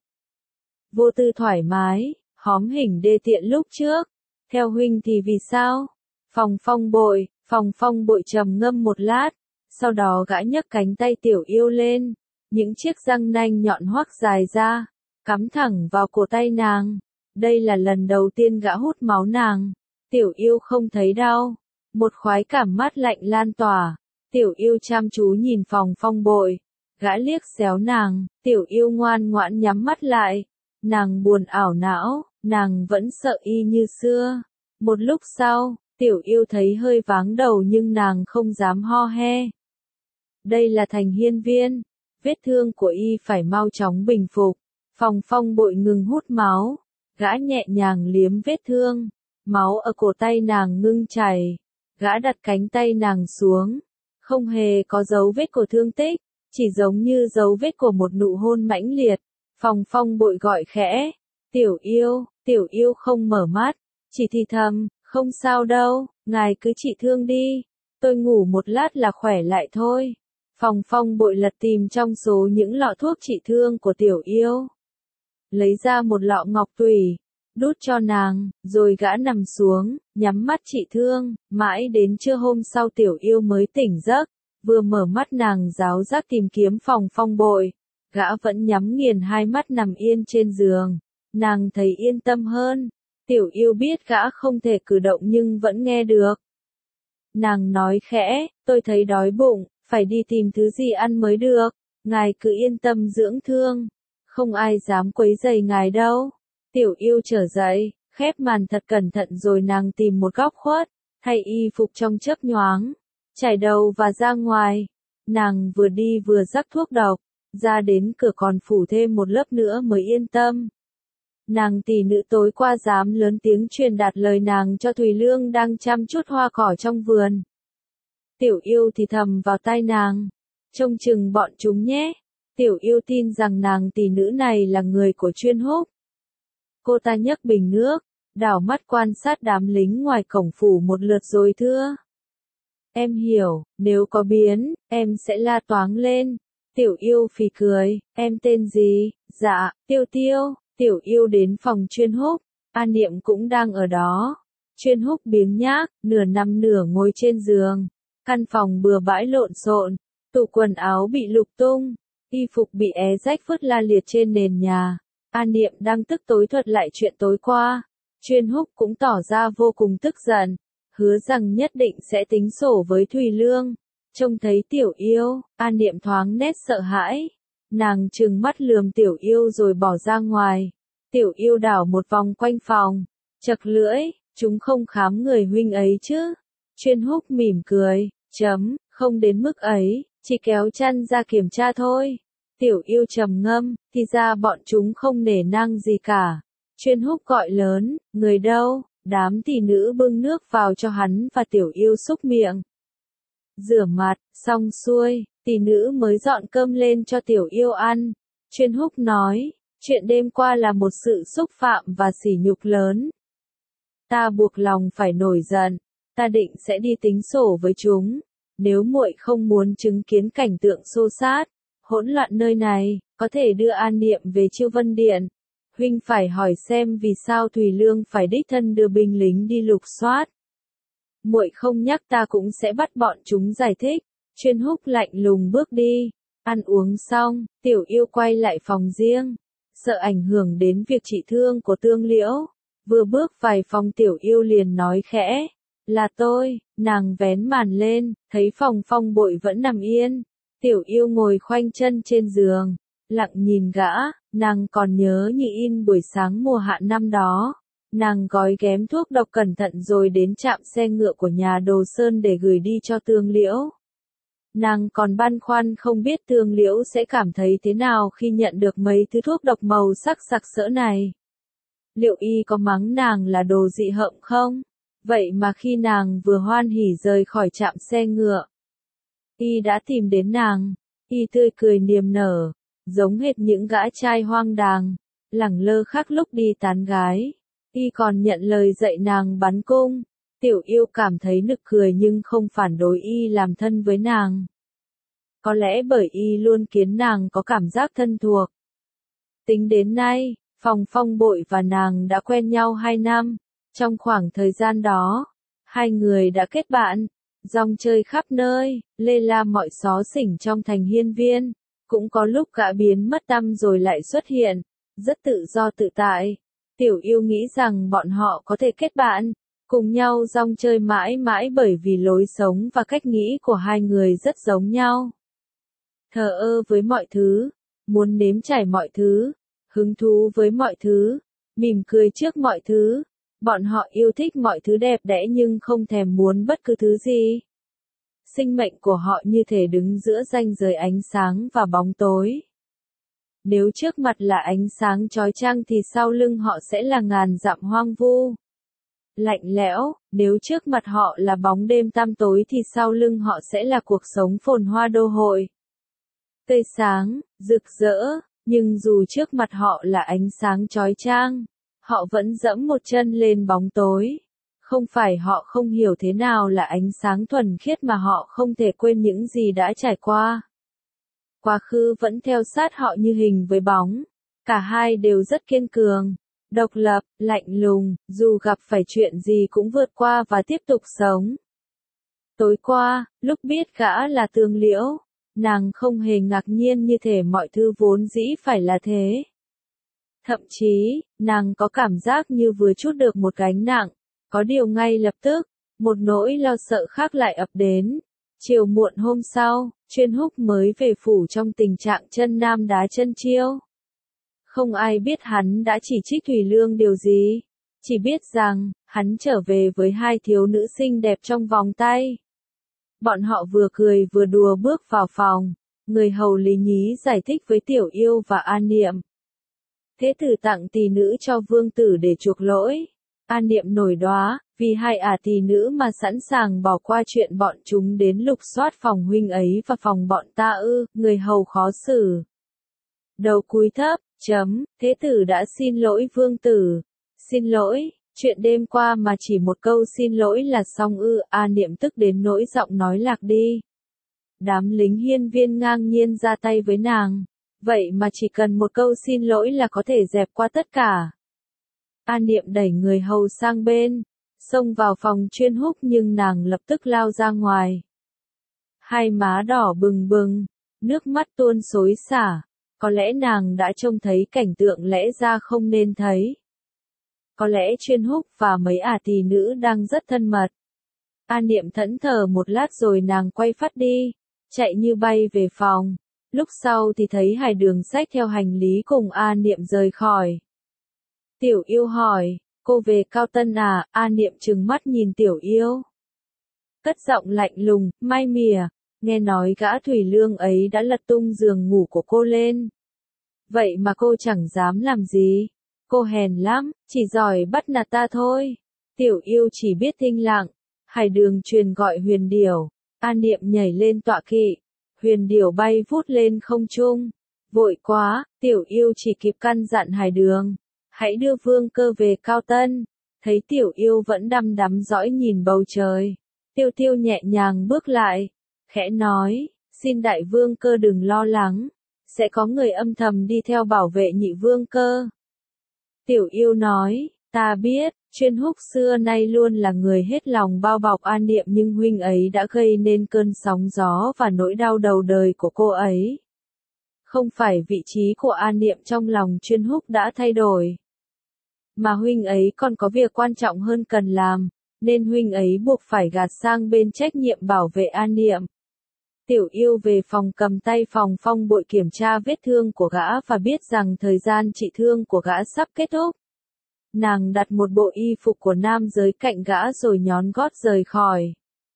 Vô tư thoải mái, hóm hình đê tiện lúc trước. Theo huynh thì vì sao? Phòng Phong Bội, Phòng Phong Bội trầm ngâm một lát. Sau đó gã nhấc cánh tay Tiểu Yêu lên. Những chiếc răng nanh nhọn hoắt dài ra, cắm thẳng vào cổ tay nàng. Đây là lần đầu tiên gã hút máu nàng. Tiểu Yêu không thấy đau. Một khoái cảm mát lạnh lan tỏa. Tiểu Yêu chăm chú nhìn Phòng Phong Bội. Gã liếc xéo nàng. Tiểu Yêu ngoan ngoãn nhắm mắt lại. Nàng buồn ảo não. Nàng vẫn sợ y như xưa. Một lúc sau, Tiểu Yêu thấy hơi váng đầu nhưng nàng không dám ho he. Đây là Thành Hiên Viên. Vết thương của y phải mau chóng bình phục. Phòng Phong Bội ngừng hút máu. Gã nhẹ nhàng liếm vết thương. Máu ở cổ tay nàng ngưng chảy. Gã đặt cánh tay nàng xuống. Không hề có dấu vết của thương tích. Chỉ giống như dấu vết của một nụ hôn mãnh liệt. Phòng Phong Bội gọi khẽ. Tiểu Yêu, Tiểu Yêu không mở mắt. Chỉ thì thầm, không sao đâu, ngài cứ trị thương đi. Tôi ngủ một lát là khỏe lại thôi. Phòng Phong Bội lật tìm trong số những lọ thuốc trị thương của Tiểu Yêu. Lấy ra một lọ ngọc tủy, đút cho nàng, rồi gã nằm xuống, nhắm mắt trị thương. Mãi đến trưa hôm sau Tiểu Yêu mới tỉnh giấc. Vừa mở mắt nàng ráo rác tìm kiếm Phòng Phong Bội. Gã vẫn nhắm nghiền hai mắt nằm yên trên giường. Nàng thấy yên tâm hơn. Tiểu Yêu biết gã không thể cử động nhưng vẫn nghe được. Nàng nói khẽ, tôi thấy đói bụng, phải đi tìm thứ gì ăn mới được. Ngài cứ yên tâm dưỡng thương. Không ai dám quấy rầy ngài đâu. Tiểu Yêu trở dậy, khép màn thật cẩn thận rồi nàng tìm một góc khuất, thay y phục trong chớp nhoáng, chải đầu và ra ngoài. Nàng vừa đi vừa rắc thuốc độc, ra đến cửa còn phủ thêm một lớp nữa mới yên tâm. Nàng tỷ nữ tối qua dám lớn tiếng truyền đạt lời nàng cho Thùy Lương đang chăm chút hoa cỏ trong vườn. Tiểu Yêu thì thầm vào tai nàng, trông chừng bọn chúng nhé. Tiểu Yêu tin rằng nàng tỷ nữ này là người của Chuyên Húc. Cô ta nhấc bình nước, đảo mắt quan sát đám lính ngoài cổng phủ một lượt rồi thưa. Em hiểu, nếu có biến, em sẽ la toáng lên. Tiểu Yêu phì cười, em tên gì? Dạ, Tiêu Tiêu. Tiểu Yêu đến phòng Chuyên Húc, An Niệm cũng đang ở đó. Chuyên Húc biếng nhác, nửa nằm nửa ngồi trên giường. Căn phòng bừa bãi lộn xộn, tủ quần áo bị lục tung, y phục bị é rách vứt la liệt trên nền nhà. An Niệm đang tức tối thuật lại chuyện tối qua. Chuyên Húc cũng tỏ ra vô cùng tức giận, hứa rằng nhất định sẽ tính sổ với Thùy Lương. Trông thấy Tiểu Yêu, An Niệm thoáng nét sợ hãi. Nàng trừng mắt lườm Tiểu Yêu rồi bỏ ra ngoài. Tiểu Yêu đảo một vòng quanh phòng, chật lưỡi, chúng không khám người huynh ấy chứ. Chuyên Húc mỉm cười, chấm, không đến mức ấy, chỉ kéo chăn ra kiểm tra thôi. Tiểu Yêu trầm ngâm, thì ra bọn chúng không nể nang gì cả. Chuyên Húc gọi lớn, người đâu? Đám tỷ nữ bưng nước vào cho hắn và Tiểu Yêu xúc miệng. Rửa mặt, xong xuôi, tỷ nữ mới dọn cơm lên cho Tiểu Yêu ăn. Chuyên Húc nói, chuyện đêm qua là một sự xúc phạm và sỉ nhục lớn. Ta buộc lòng phải nổi giận, ta định sẽ đi tính sổ với chúng. Nếu muội không muốn chứng kiến cảnh tượng xô xát, hỗn loạn nơi này, có thể đưa An Niệm về Chiêu Vân Điện. Huynh phải hỏi xem vì sao Thùy Lương phải đích thân đưa binh lính đi lục soát. Muội không nhắc ta cũng sẽ bắt bọn chúng giải thích. Chuyên Húc lạnh lùng bước đi. Ăn uống xong, Tiểu Yêu quay lại phòng riêng. Sợ ảnh hưởng đến việc trị thương của Tương Liễu. Vừa bước vài phòng Tiểu Yêu liền nói khẽ. Là tôi, nàng vén màn lên, thấy Phòng Phong Bội vẫn nằm yên. Tiểu Yêu ngồi khoanh chân trên giường, lặng nhìn gã, nàng còn nhớ như in buổi sáng mùa hạ năm đó. Nàng gói ghém thuốc độc cẩn thận rồi đến trạm xe ngựa của nhà Đồ Sơn để gửi đi cho Tương Liễu. Nàng còn băn khoăn không biết Tương Liễu sẽ cảm thấy thế nào khi nhận được mấy thứ thuốc độc màu sắc sặc sỡ này. Liệu y có mắng nàng là đồ dị hợm không? Vậy mà khi nàng vừa hoan hỉ rời khỏi trạm xe ngựa, y đã tìm đến nàng. Y tươi cười niềm nở, giống hệt những gã trai hoang đàng, lẳng lơ khác lúc đi tán gái. Y còn nhận lời dạy nàng bắn cung. Tiểu Yêu cảm thấy nực cười nhưng không phản đối y làm thân với nàng. Có lẽ bởi y luôn khiến nàng có cảm giác thân thuộc. Tính đến nay, Phòng Phong Bội và nàng đã quen nhau hai năm. Trong khoảng thời gian đó, hai người đã kết bạn, rong chơi khắp nơi, lê la mọi xó xỉnh trong thành Hiên Viên. Cũng có lúc gã biến mất tăm rồi lại xuất hiện, rất tự do tự tại. Tiểu Yêu nghĩ rằng bọn họ có thể kết bạn, cùng nhau rong chơi mãi mãi bởi vì lối sống và cách nghĩ của hai người rất giống nhau. Thờ ơ với mọi thứ, muốn nếm trải mọi thứ, hứng thú với mọi thứ, mỉm cười trước mọi thứ. Bọn họ yêu thích mọi thứ đẹp đẽ nhưng không thèm muốn bất cứ thứ gì. Sinh mệnh của họ như thể đứng giữa ranh giới ánh sáng và bóng tối. Nếu trước mặt là ánh sáng chói chang thì sau lưng họ sẽ là ngàn dặm hoang vu, lạnh lẽo. Nếu trước mặt họ là bóng đêm tăm tối thì sau lưng họ sẽ là cuộc sống phồn hoa đô hội, tươi sáng, rực rỡ. Nhưng dù trước mặt họ là ánh sáng chói chang, họ vẫn dẫm một chân lên bóng tối. Không phải họ không hiểu thế nào là ánh sáng thuần khiết mà họ không thể quên những gì đã trải qua. Quá khứ vẫn theo sát họ như hình với bóng. Cả hai đều rất kiên cường, độc lập, lạnh lùng, dù gặp phải chuyện gì cũng vượt qua và tiếp tục sống. Tối qua, lúc biết gã là Tương Liễu, nàng không hề ngạc nhiên như thể mọi thứ vốn dĩ phải là thế. Thậm chí, nàng có cảm giác như vừa trút được một gánh nặng. Có điều ngay lập tức, một nỗi lo sợ khác lại ập đến. Chiều muộn hôm sau, Chuyên Húc mới về phủ trong tình trạng chân nam đá chân chiêu. Không ai biết hắn đã chỉ trích Thủy Lương điều gì. Chỉ biết rằng, hắn trở về với hai thiếu nữ xinh đẹp trong vòng tay. Bọn họ vừa cười vừa đùa bước vào phòng. Người hầu Lý Nhí giải thích với Tiểu Yêu và An Niệm. Thế tử tặng tỷ nữ cho vương tử để chuộc lỗi. An Niệm nổi đoá, vì hai ả tỷ nữ mà sẵn sàng bỏ qua chuyện bọn chúng đến lục soát phòng huynh ấy và phòng bọn ta ư, người hầu khó xử. Đầu cúi thấp, chấm, thế tử đã xin lỗi vương tử. Xin lỗi, chuyện đêm qua mà chỉ một câu xin lỗi là xong ư, An Niệm tức đến nỗi giọng nói lạc đi. Đám lính Hiên Viên ngang nhiên ra tay với nàng. Vậy mà chỉ cần một câu xin lỗi là có thể dẹp qua tất cả. An Niệm đẩy người hầu sang bên, xông vào phòng Chuyên Húc nhưng nàng lập tức lao ra ngoài. Hai má đỏ bừng bừng, nước mắt tuôn xối xả. Có lẽ nàng đã trông thấy cảnh tượng lẽ ra không nên thấy. Có lẽ Chuyên Húc và mấy ả tỷ nữ đang rất thân mật. An Niệm thẫn thờ một lát rồi nàng quay phát đi, chạy như bay về phòng. Lúc sau thì thấy Hải Đường xách theo hành lý cùng An Niệm rời khỏi. Tiểu Yêu hỏi, cô về Cao Tân à? An Niệm trừng mắt nhìn Tiểu Yêu. Cất giọng lạnh lùng, mai mỉa, nghe nói gã Thủy Lương ấy đã lật tung giường ngủ của cô lên. Vậy mà cô chẳng dám làm gì. Cô hèn lắm, chỉ giỏi bắt nạt ta thôi. Tiểu Yêu chỉ biết thinh lặng. Hải Đường truyền gọi Huyền Điểu. An Niệm nhảy lên tọa kỵ. Huyền Điểu bay vút lên không trung. Vội quá, Tiểu Yêu chỉ kịp căn dặn Hải Đường. Hãy đưa Vương Cơ về Cao Tân. Thấy Tiểu Yêu vẫn đăm đắm dõi nhìn bầu trời. Tiêu Tiêu nhẹ nhàng bước lại. Khẽ nói, xin đại Vương Cơ đừng lo lắng. Sẽ có người âm thầm đi theo bảo vệ nhị Vương Cơ. Tiểu Yêu nói, ta biết, Chuyên Húc xưa nay luôn là người hết lòng bao bọc An Niệm nhưng huynh ấy đã gây nên cơn sóng gió và nỗi đau đầu đời của cô ấy. Không phải vị trí của An Niệm trong lòng Chuyên Húc đã thay đổi. Mà huynh ấy còn có việc quan trọng hơn cần làm, nên huynh ấy buộc phải gạt sang bên trách nhiệm bảo vệ An Niệm. Tiểu Yêu về phòng cầm tay Phòng Phong Bội kiểm tra vết thương của gã và biết rằng thời gian trị thương của gã sắp kết thúc. nàng đặt một bộ y phục của nam giới cạnh gã rồi nhón gót rời khỏi.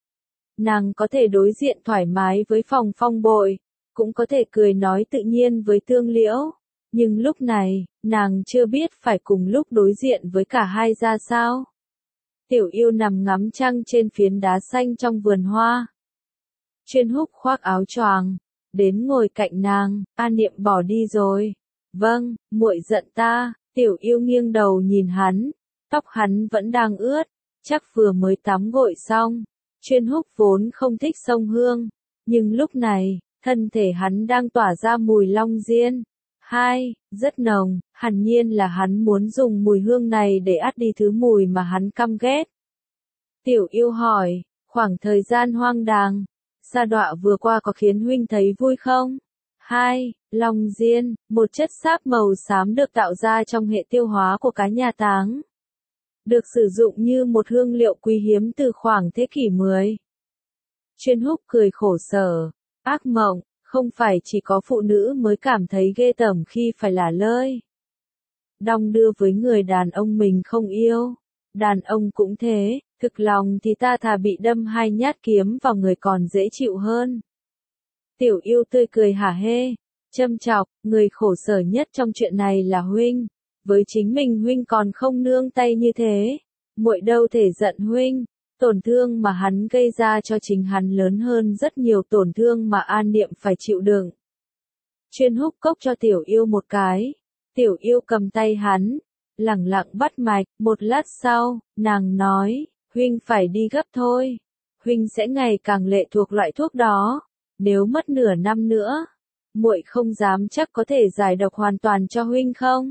Nàng có thể đối diện thoải mái với Phòng Phong Bội, cũng có thể cười nói tự nhiên với Tương Liễu, nhưng lúc này, nàng chưa biết phải cùng lúc đối diện với cả hai ra sao. Tiểu Yêu nằm ngắm trăng trên phiến đá xanh trong vườn hoa. Chuyên Húc khoác áo choàng, đến ngồi cạnh nàng. A Niệm bỏ đi rồi. Vâng, muội giận ta. Tiểu Yêu nghiêng đầu nhìn hắn, tóc hắn vẫn đang ướt, chắc vừa mới tắm gội xong. Chuyên Húc vốn không thích sông hương, nhưng lúc này, thân thể hắn đang tỏa ra mùi long diên. Hai, rất nồng, hẳn nhiên là hắn muốn dùng mùi hương này để át đi thứ mùi mà hắn căm ghét. Tiểu Yêu hỏi, khoảng thời gian hoang đàng, sa đọa vừa qua có khiến huynh thấy vui không? Hai, long diên, một chất sáp màu xám được tạo ra trong hệ tiêu hóa của cá nhà Táng. Được sử dụng như một hương liệu quý hiếm từ khoảng thế kỷ mười. Chuyên Húc cười khổ sở, ác mộng, không phải chỉ có phụ nữ mới cảm thấy ghê tởm khi phải lả lơi. Đong đưa với người đàn ông mình không yêu. Đàn ông cũng thế, thực lòng thì ta thà bị đâm hai nhát kiếm vào người còn dễ chịu hơn. Tiểu Yêu tươi cười hả hê, châm chọc, người khổ sở nhất trong chuyện này là huynh. Với chính mình huynh còn không nương tay như thế. Muội đâu thể giận huynh. Tổn thương mà hắn gây ra cho chính hắn lớn hơn rất nhiều tổn thương mà An Niệm phải chịu đựng. Chuyên Húc cốc cho Tiểu Yêu một cái. Tiểu Yêu cầm tay hắn, lẳng lặng bắt mạch. Một lát sau, nàng nói, huynh phải đi gấp thôi. Huynh sẽ ngày càng lệ thuộc loại thuốc đó. Nếu mất nửa năm nữa, muội không dám chắc có thể giải độc hoàn toàn cho huynh không?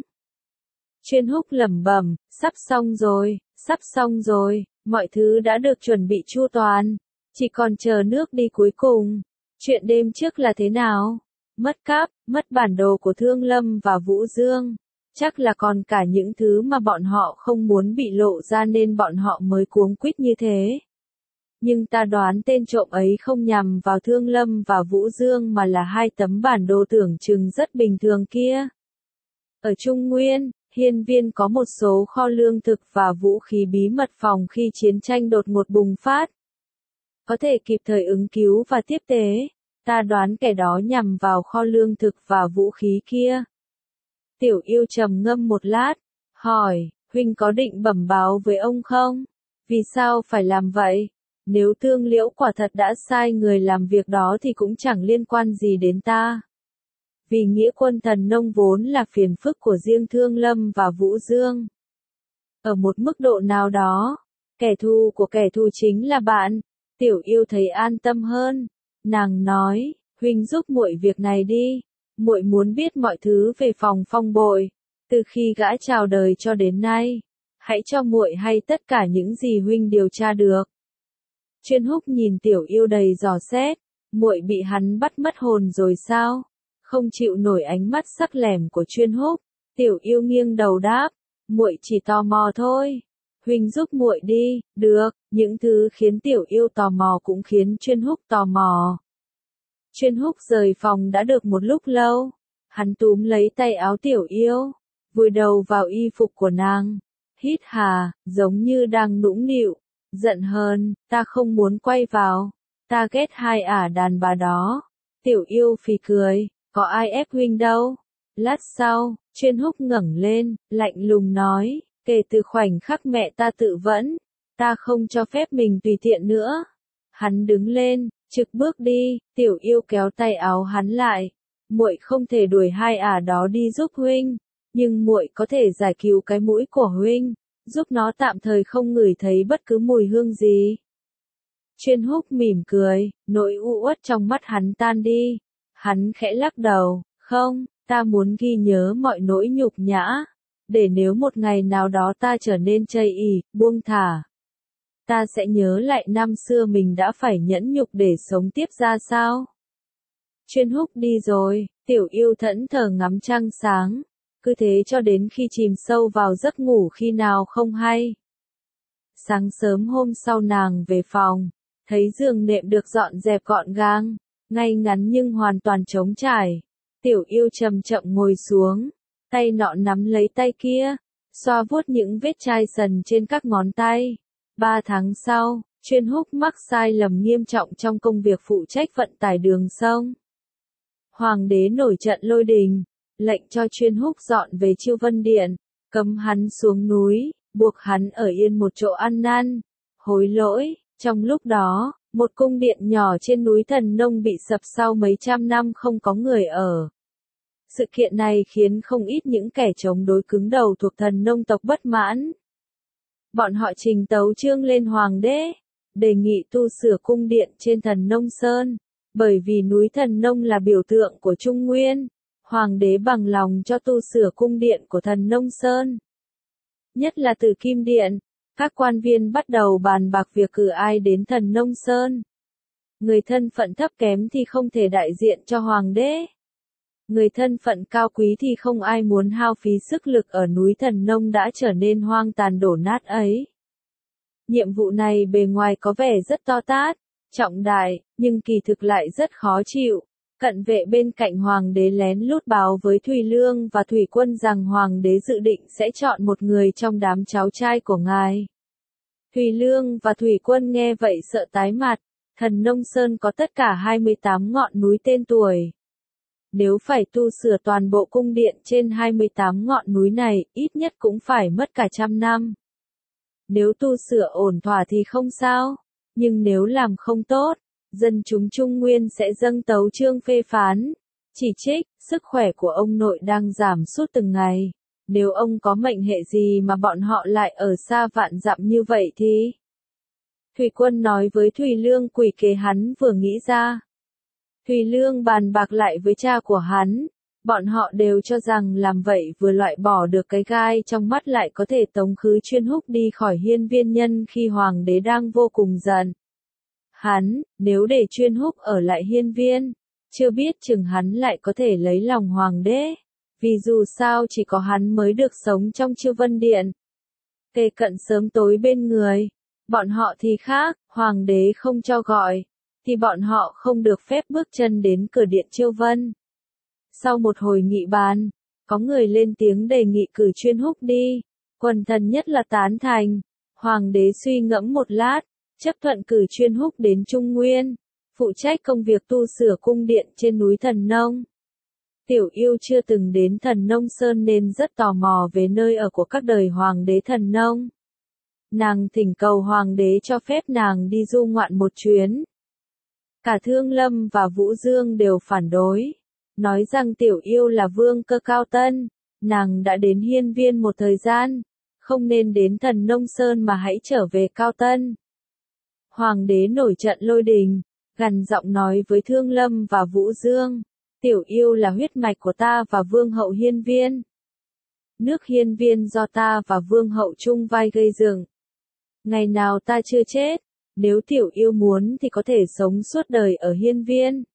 Chuyên Húc lẩm bẩm, sắp xong rồi, sắp xong rồi, mọi thứ đã được chuẩn bị chu toàn, chỉ còn chờ nước đi cuối cùng. Chuyện đêm trước là thế nào? Mất cáp, mất bản đồ của Thương Lâm và Vũ Dương, chắc là còn cả những thứ mà bọn họ không muốn bị lộ ra nên bọn họ mới cuống quýt như thế. Nhưng ta đoán tên trộm ấy không nhằm vào Thương Lâm và Vũ Dương mà là hai tấm bản đồ tưởng chừng rất bình thường kia. Ở Trung Nguyên, Hiên Viên có một số kho lương thực và vũ khí bí mật phòng khi chiến tranh đột ngột bùng phát. Có thể kịp thời ứng cứu và tiếp tế. Ta đoán kẻ đó nhằm vào kho lương thực và vũ khí kia. Tiểu Yêu trầm ngâm một lát, hỏi, huynh có định bẩm báo với ông không? Vì sao phải làm vậy? Nếu Tương Liễu quả thật đã sai người làm việc đó thì cũng chẳng liên quan gì đến ta. Vì nghĩa quân thần nông vốn là phiền phức của riêng Thương Lâm và Vũ Dương. Ở một mức độ nào đó, kẻ thù của kẻ thù chính là bạn. Tiểu Yêu thấy an tâm hơn. Nàng nói, huynh giúp muội việc này đi. Muội muốn biết mọi thứ về Phòng Phong Bội, từ khi gã chào đời cho đến nay. Hãy cho muội hay tất cả những gì huynh điều tra được. Chuyên Húc nhìn Tiểu Yêu đầy dò xét, muội bị hắn bắt mất hồn rồi sao? Không chịu nổi ánh mắt sắc lẻm của Chuyên Húc, Tiểu Yêu nghiêng đầu đáp, muội chỉ tò mò thôi. Huynh giúp muội đi, được, những thứ khiến Tiểu Yêu tò mò cũng khiến Chuyên Húc tò mò. Chuyên Húc rời phòng đã được một lúc lâu, hắn túm lấy tay áo Tiểu Yêu, vùi đầu vào y phục của nàng, hít hà, giống như đang nũng nịu, giận hơn, ta không muốn quay vào, ta ghét hai ả đàn bà đó. Tiểu Yêu phì cười, có ai ép huynh đâu. Lát sau, Chuyên Húc ngẩng lên, lạnh lùng nói, kể từ khoảnh khắc mẹ ta tự vẫn, ta không cho phép mình tùy tiện nữa. Hắn đứng lên, trực bước đi, Tiểu Yêu kéo tay áo hắn lại. Muội không thể đuổi hai ả đó đi giúp huynh, nhưng muội có thể giải cứu cái mũi của huynh, giúp nó tạm thời không ngửi thấy bất cứ mùi hương gì. Chuyên Húc mỉm cười, nỗi u uất trong mắt hắn tan đi. Hắn khẽ lắc đầu, không, ta muốn ghi nhớ mọi nỗi nhục nhã, để nếu một ngày nào đó ta trở nên chây ỳ, buông thả, ta sẽ nhớ lại năm xưa mình đã phải nhẫn nhục để sống tiếp ra sao. Chuyên Húc đi rồi, Tiểu Yêu thẫn thờ ngắm trăng sáng, cứ thế cho đến khi chìm sâu vào giấc ngủ khi nào không hay. Sáng sớm hôm sau nàng về phòng, thấy giường nệm được dọn dẹp gọn gàng, ngay ngắn nhưng hoàn toàn trống trải. Tiểu Yêu chậm chậm ngồi xuống, tay nọ nắm lấy tay kia, xoa vuốt những vết chai sần trên các ngón tay. Ba tháng sau, Chuyên Húc mắc sai lầm nghiêm trọng trong công việc phụ trách vận tải đường sông. Hoàng đế nổi trận lôi đình, lệnh cho Chuyên Húc dọn về Chiêu Vân Điện, cấm hắn xuống núi, buộc hắn ở yên một chỗ ăn năn, hối lỗi. Trong lúc đó, một cung điện nhỏ trên núi Thần Nông bị sập sau mấy trăm năm không có người ở. Sự kiện này khiến không ít những kẻ chống đối cứng đầu thuộc Thần Nông tộc bất mãn. Bọn họ trình tấu chương lên hoàng đế, đề nghị tu sửa cung điện trên Thần Nông Sơn, bởi vì núi Thần Nông là biểu tượng của Trung Nguyên. Hoàng đế bằng lòng cho tu sửa cung điện của Thần Nông Sơn. Nhất là từ Kim Điện, các quan viên bắt đầu bàn bạc việc cử ai đến Thần Nông Sơn. Người thân phận thấp kém thì không thể đại diện cho hoàng đế. Người thân phận cao quý thì không ai muốn hao phí sức lực ở núi Thần Nông đã trở nên hoang tàn đổ nát ấy. Nhiệm vụ này bề ngoài có vẻ rất to tát, trọng đại, nhưng kỳ thực lại rất khó chịu. Cận vệ bên cạnh hoàng đế lén lút báo với Thùy Lương và Thủy Quân rằng hoàng đế dự định sẽ chọn một người trong đám cháu trai của ngài. Thùy Lương và Thủy Quân nghe vậy sợ tái mặt. Thần Nông Sơn có tất cả hai mươi tám ngọn núi tên tuổi. Nếu phải tu sửa toàn bộ cung điện trên hai mươi tám ngọn núi này, ít nhất cũng phải mất cả trăm năm. Nếu tu sửa ổn thỏa thì không sao, nhưng nếu làm không tốt, dân chúng Trung Nguyên sẽ dâng tấu chương phê phán, chỉ trích, sức khỏe của ông nội đang giảm sút từng ngày. Nếu ông có mệnh hệ gì mà bọn họ lại ở xa vạn dặm như vậy thì... Thủy Quân nói với Thùy Lương quỷ kế hắn vừa nghĩ ra. Thùy Lương bàn bạc lại với cha của hắn, bọn họ đều cho rằng làm vậy vừa loại bỏ được cái gai trong mắt lại có thể tống khứ Chuyên Húc đi khỏi hiên viên nhân khi hoàng đế đang vô cùng giận. Hắn, nếu để Chuyên Húc ở lại hiên viên, chưa biết chừng hắn lại có thể lấy lòng hoàng đế, vì dù sao chỉ có hắn mới được sống trong Chiêu Vân Điện. Kề cận sớm tối bên người, bọn họ thì khác, hoàng đế không cho gọi, thì bọn họ không được phép bước chân đến cửa điện Chiêu Vân. Sau một hồi nghị bàn, có người lên tiếng đề nghị cử Chuyên Húc đi, quần thần nhất là tán thành. Hoàng đế suy ngẫm một lát, chấp thuận cử Chuyên Húc đến Trung Nguyên, phụ trách công việc tu sửa cung điện trên núi Thần Nông. Tiểu Yêu chưa từng đến Thần Nông Sơn nên rất tò mò về nơi ở của các đời hoàng đế Thần Nông. Nàng thỉnh cầu hoàng đế cho phép nàng đi du ngoạn một chuyến. Cả Thương Lâm và Vũ Dương đều phản đối, nói rằng Tiểu Yêu là vương cơ cao tân, nàng đã đến hiên viên một thời gian, không nên đến Thần Nông Sơn mà hãy trở về Cao Tân. Hoàng đế nổi trận lôi đình, gằn giọng nói với Thương Lâm và Vũ Dương, Tiểu Yêu là huyết mạch của ta và vương hậu hiên viên. Nước hiên viên do ta và vương hậu chung vai gây dựng. Ngày nào ta chưa chết, nếu Tiểu Yêu muốn thì có thể sống suốt đời ở hiên viên.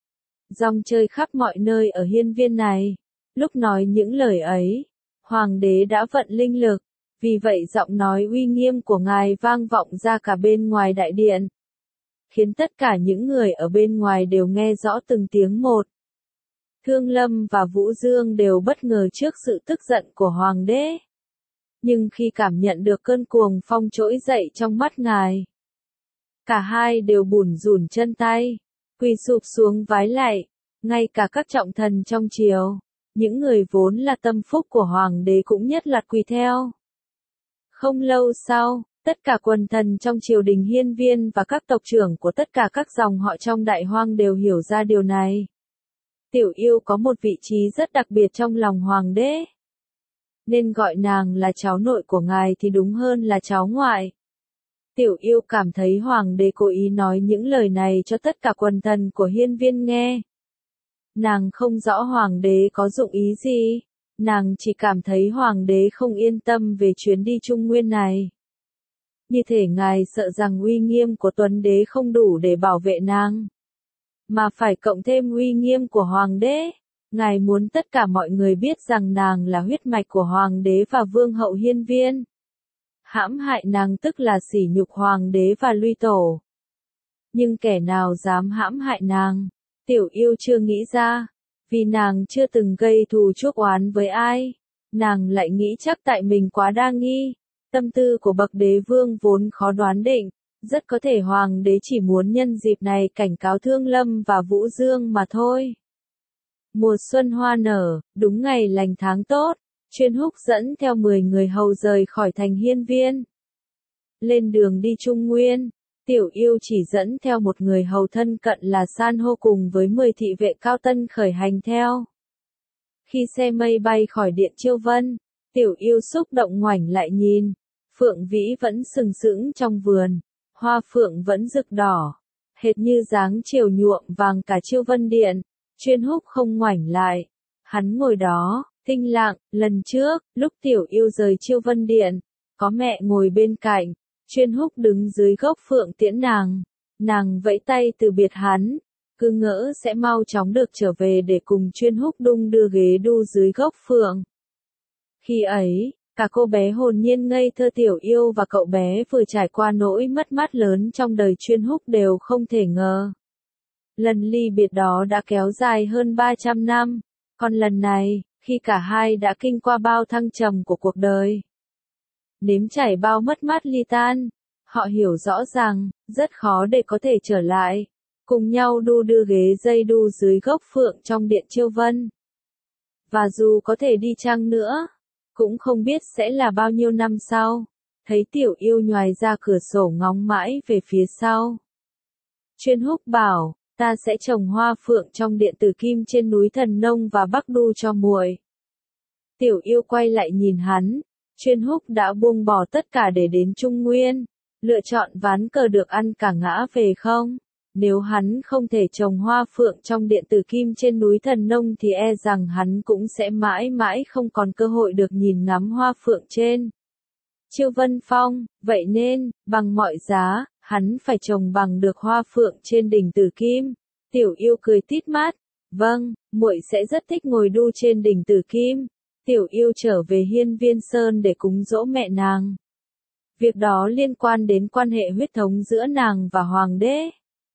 Dòng chơi khắp mọi nơi ở hiên viên này. Lúc nói những lời ấy, hoàng đế đã vận linh lực, vì vậy giọng nói uy nghiêm của ngài vang vọng ra cả bên ngoài đại điện, khiến tất cả những người ở bên ngoài đều nghe rõ từng tiếng một. Thương Lâm và Vũ Dương đều bất ngờ trước sự tức giận của hoàng đế. Nhưng khi cảm nhận được cơn cuồng phong trỗi dậy trong mắt ngài, cả hai đều bủn rủn chân tay, quỳ sụp xuống vái lạy, ngay cả các trọng thần trong triều, những người vốn là tâm phúc của hoàng đế cũng nhất loạt quỳ theo. Không lâu sau, tất cả quần thần trong triều đình hiên viên và các tộc trưởng của tất cả các dòng họ trong đại hoang đều hiểu ra điều này. Tiểu Yêu có một vị trí rất đặc biệt trong lòng hoàng đế. Nên gọi nàng là cháu nội của ngài thì đúng hơn là cháu ngoại. Tiểu Yêu cảm thấy hoàng đế cố ý nói những lời này cho tất cả quần thần của hiên viên nghe. Nàng không rõ hoàng đế có dụng ý gì, nàng chỉ cảm thấy hoàng đế không yên tâm về chuyến đi Trung Nguyên này. Như thể ngài sợ rằng uy nghiêm của Tuấn đế không đủ để bảo vệ nàng, mà phải cộng thêm uy nghiêm của hoàng đế. Ngài muốn tất cả mọi người biết rằng nàng là huyết mạch của hoàng đế và vương hậu hiên viên. Hãm hại nàng tức là sỉ nhục hoàng đế và Luy Tổ. Nhưng kẻ nào dám hãm hại nàng, Tiểu Yêu chưa nghĩ ra, vì nàng chưa từng gây thù chuốc oán với ai. Nàng lại nghĩ chắc tại mình quá đa nghi. Tâm tư của bậc đế vương vốn khó đoán định, rất có thể hoàng đế chỉ muốn nhân dịp này cảnh cáo Thương Lâm và Vũ Dương mà thôi. Mùa xuân hoa nở, đúng ngày lành tháng tốt, Chuyên Húc dẫn theo mười người hầu rời khỏi thành Hiên Viên. Lên đường đi Trung Nguyên, Tiểu Yêu chỉ dẫn theo một người hầu thân cận là San Hô cùng với mười thị vệ cao tân khởi hành theo. Khi xe mây bay khỏi Điện Chiêu Vân, Tiểu Yêu xúc động ngoảnh lại nhìn, phượng vĩ vẫn sừng sững trong vườn, hoa phượng vẫn rực đỏ, hệt như dáng chiều nhuộm vàng cả Chiêu Vân Điện. Chuyên Húc không ngoảnh lại, hắn ngồi đó, thinh lặng. Lần trước, lúc Tiểu Yêu rời Chiêu Vân Điện, có mẹ ngồi bên cạnh, Chuyên Húc đứng dưới gốc phượng tiễn nàng, nàng vẫy tay từ biệt hắn, cứ ngỡ sẽ mau chóng được trở về để cùng Chuyên Húc đung đưa ghế đu dưới gốc phượng. Khi ấy, cả cô bé hồn nhiên ngây thơ Tiểu Yêu và cậu bé vừa trải qua nỗi mất mát lớn trong đời Chuyên Húc đều không thể ngờ. Lần ly biệt đó đã kéo dài hơn ba trăm năm, còn lần này, khi cả hai đã kinh qua bao thăng trầm của cuộc đời, nếm trải bao mất mát ly tan, họ hiểu rõ rằng, rất khó để có thể trở lại, cùng nhau đu đưa ghế dây đu dưới gốc phượng trong Điện Chiêu Vân. Và dù có thể đi chăng nữa, cũng không biết sẽ là bao nhiêu năm sau. Thấy Tiểu Yêu nhoài ra cửa sổ ngóng mãi về phía sau. Chuyên Húc bảo, ta sẽ trồng hoa phượng trong điện Tử Kim trên núi Thần Nông và Bắc đu cho muội. Tiểu Yêu quay lại nhìn hắn, Chuyên Húc đã buông bỏ tất cả để đến Trung Nguyên, lựa chọn ván cờ được ăn cả ngã về không? Nếu hắn không thể trồng hoa phượng trong điện Tử Kim trên núi Thần Nông thì e rằng hắn cũng sẽ mãi mãi không còn cơ hội được nhìn ngắm hoa phượng trên Chiêu Vân Phong, vậy nên, bằng mọi giá, hắn phải trồng bằng được hoa phượng trên đỉnh Tử Kim. Tiểu Yêu cười tít mắt, vâng, muội sẽ rất thích ngồi đu trên đỉnh Tử Kim. Tiểu Yêu trở về Hiên Viên Sơn để cúng dỗ mẹ nàng. Việc đó liên quan đến quan hệ huyết thống giữa nàng và hoàng đế,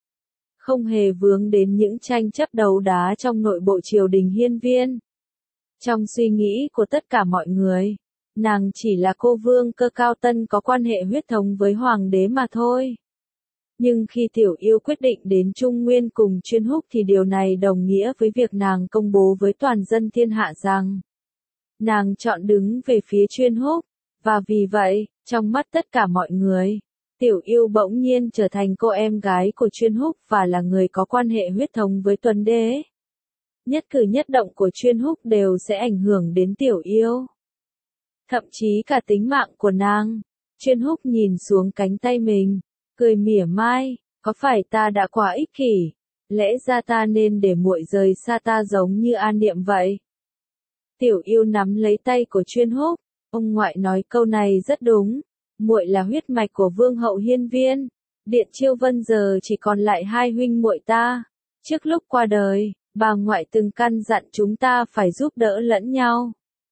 không hề vướng đến những tranh chấp đấu đá trong nội bộ triều đình Hiên Viên. Trong suy nghĩ của tất cả mọi người, nàng chỉ là cô vương cơ cao tân có quan hệ huyết thống với hoàng đế mà thôi. Nhưng khi Tiểu Yêu quyết định đến Trung Nguyên cùng Chuyên Húc thì điều này đồng nghĩa với việc nàng công bố với toàn dân thiên hạ rằng nàng chọn đứng về phía Chuyên Húc, và vì vậy, trong mắt tất cả mọi người, Tiểu Yêu bỗng nhiên trở thành cô em gái của Chuyên Húc và là người có quan hệ huyết thống với Tuần Đế. Nhất cử nhất động của Chuyên Húc đều sẽ ảnh hưởng đến Tiểu Yêu, thậm chí cả tính mạng của nàng. Chuyên Húc nhìn xuống cánh tay mình, cười mỉa mai, có phải ta đã quá ích kỷ? Lẽ ra ta nên để muội rời xa ta giống như An Niệm vậy. Tiểu Yêu nắm lấy tay của Chuyên Húc, ông ngoại nói câu này rất đúng, muội là huyết mạch của vương hậu Hiên Viên. Điện Chiêu Vân giờ chỉ còn lại hai huynh muội ta. Trước lúc qua đời, bà ngoại từng căn dặn chúng ta phải giúp đỡ lẫn nhau,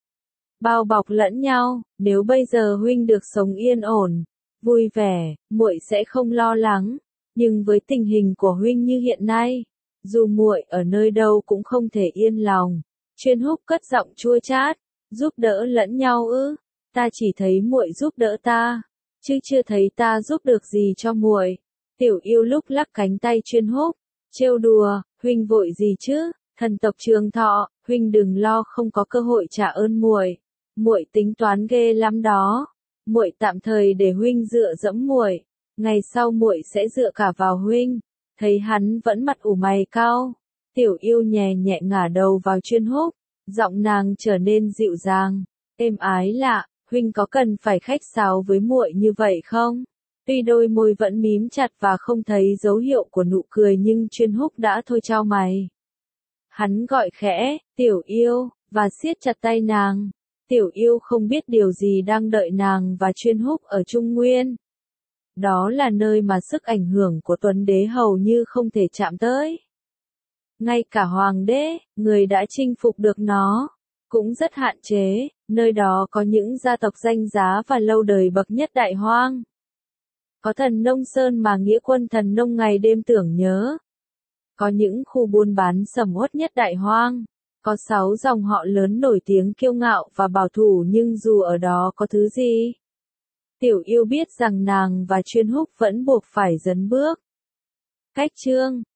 bao bọc lẫn nhau. Nếu bây giờ huynh được sống yên ổn, vui vẻ, muội sẽ không lo lắng. Nhưng với tình hình của huynh như hiện nay, dù muội ở nơi đâu cũng không thể yên lòng. Chuyên Húc cất giọng chua chát, giúp đỡ lẫn nhau ư? Ta chỉ thấy muội giúp đỡ ta, chứ chưa thấy ta giúp được gì cho muội. Tiểu Yêu lúc lắc cánh tay Chuyên Húc, trêu đùa, huynh vội gì chứ? Thần tộc trường thọ, huynh đừng lo không có cơ hội trả ơn muội. Muội tính toán ghê lắm đó. Muội tạm thời để huynh dựa dẫm muội, ngày sau muội sẽ dựa cả vào huynh. Thấy hắn vẫn mặt ủ mày cau, Tiểu Yêu nhẹ nhẹ ngả đầu vào Chuyên Húc, giọng nàng trở nên dịu dàng, êm ái lạ. Huynh có cần phải khách sáo với muội như vậy không? Tuy đôi môi vẫn mím chặt và không thấy dấu hiệu của nụ cười nhưng Chuyên Húc đã thôi chau mày. Hắn gọi khẽ, Tiểu Yêu, và siết chặt tay nàng. Tiểu Yêu không biết điều gì đang đợi nàng và Chuyên Húc ở Trung Nguyên. Đó là nơi mà sức ảnh hưởng của Tuần Đế hầu như không thể chạm tới. Ngay cả hoàng đế, người đã chinh phục được nó, cũng rất hạn chế. Nơi đó có những gia tộc danh giá và lâu đời bậc nhất Đại Hoang. Có Thần Nông Sơn mà nghĩa quân Thần Nông ngày đêm tưởng nhớ. Có những khu buôn bán sầm uất nhất Đại Hoang. Có sáu dòng họ lớn nổi tiếng kiêu ngạo và bảo thủ nhưng dù ở đó có thứ gì, Tiểu Yêu biết rằng nàng và Chuyên Húc vẫn buộc phải dấn bước. Cách chương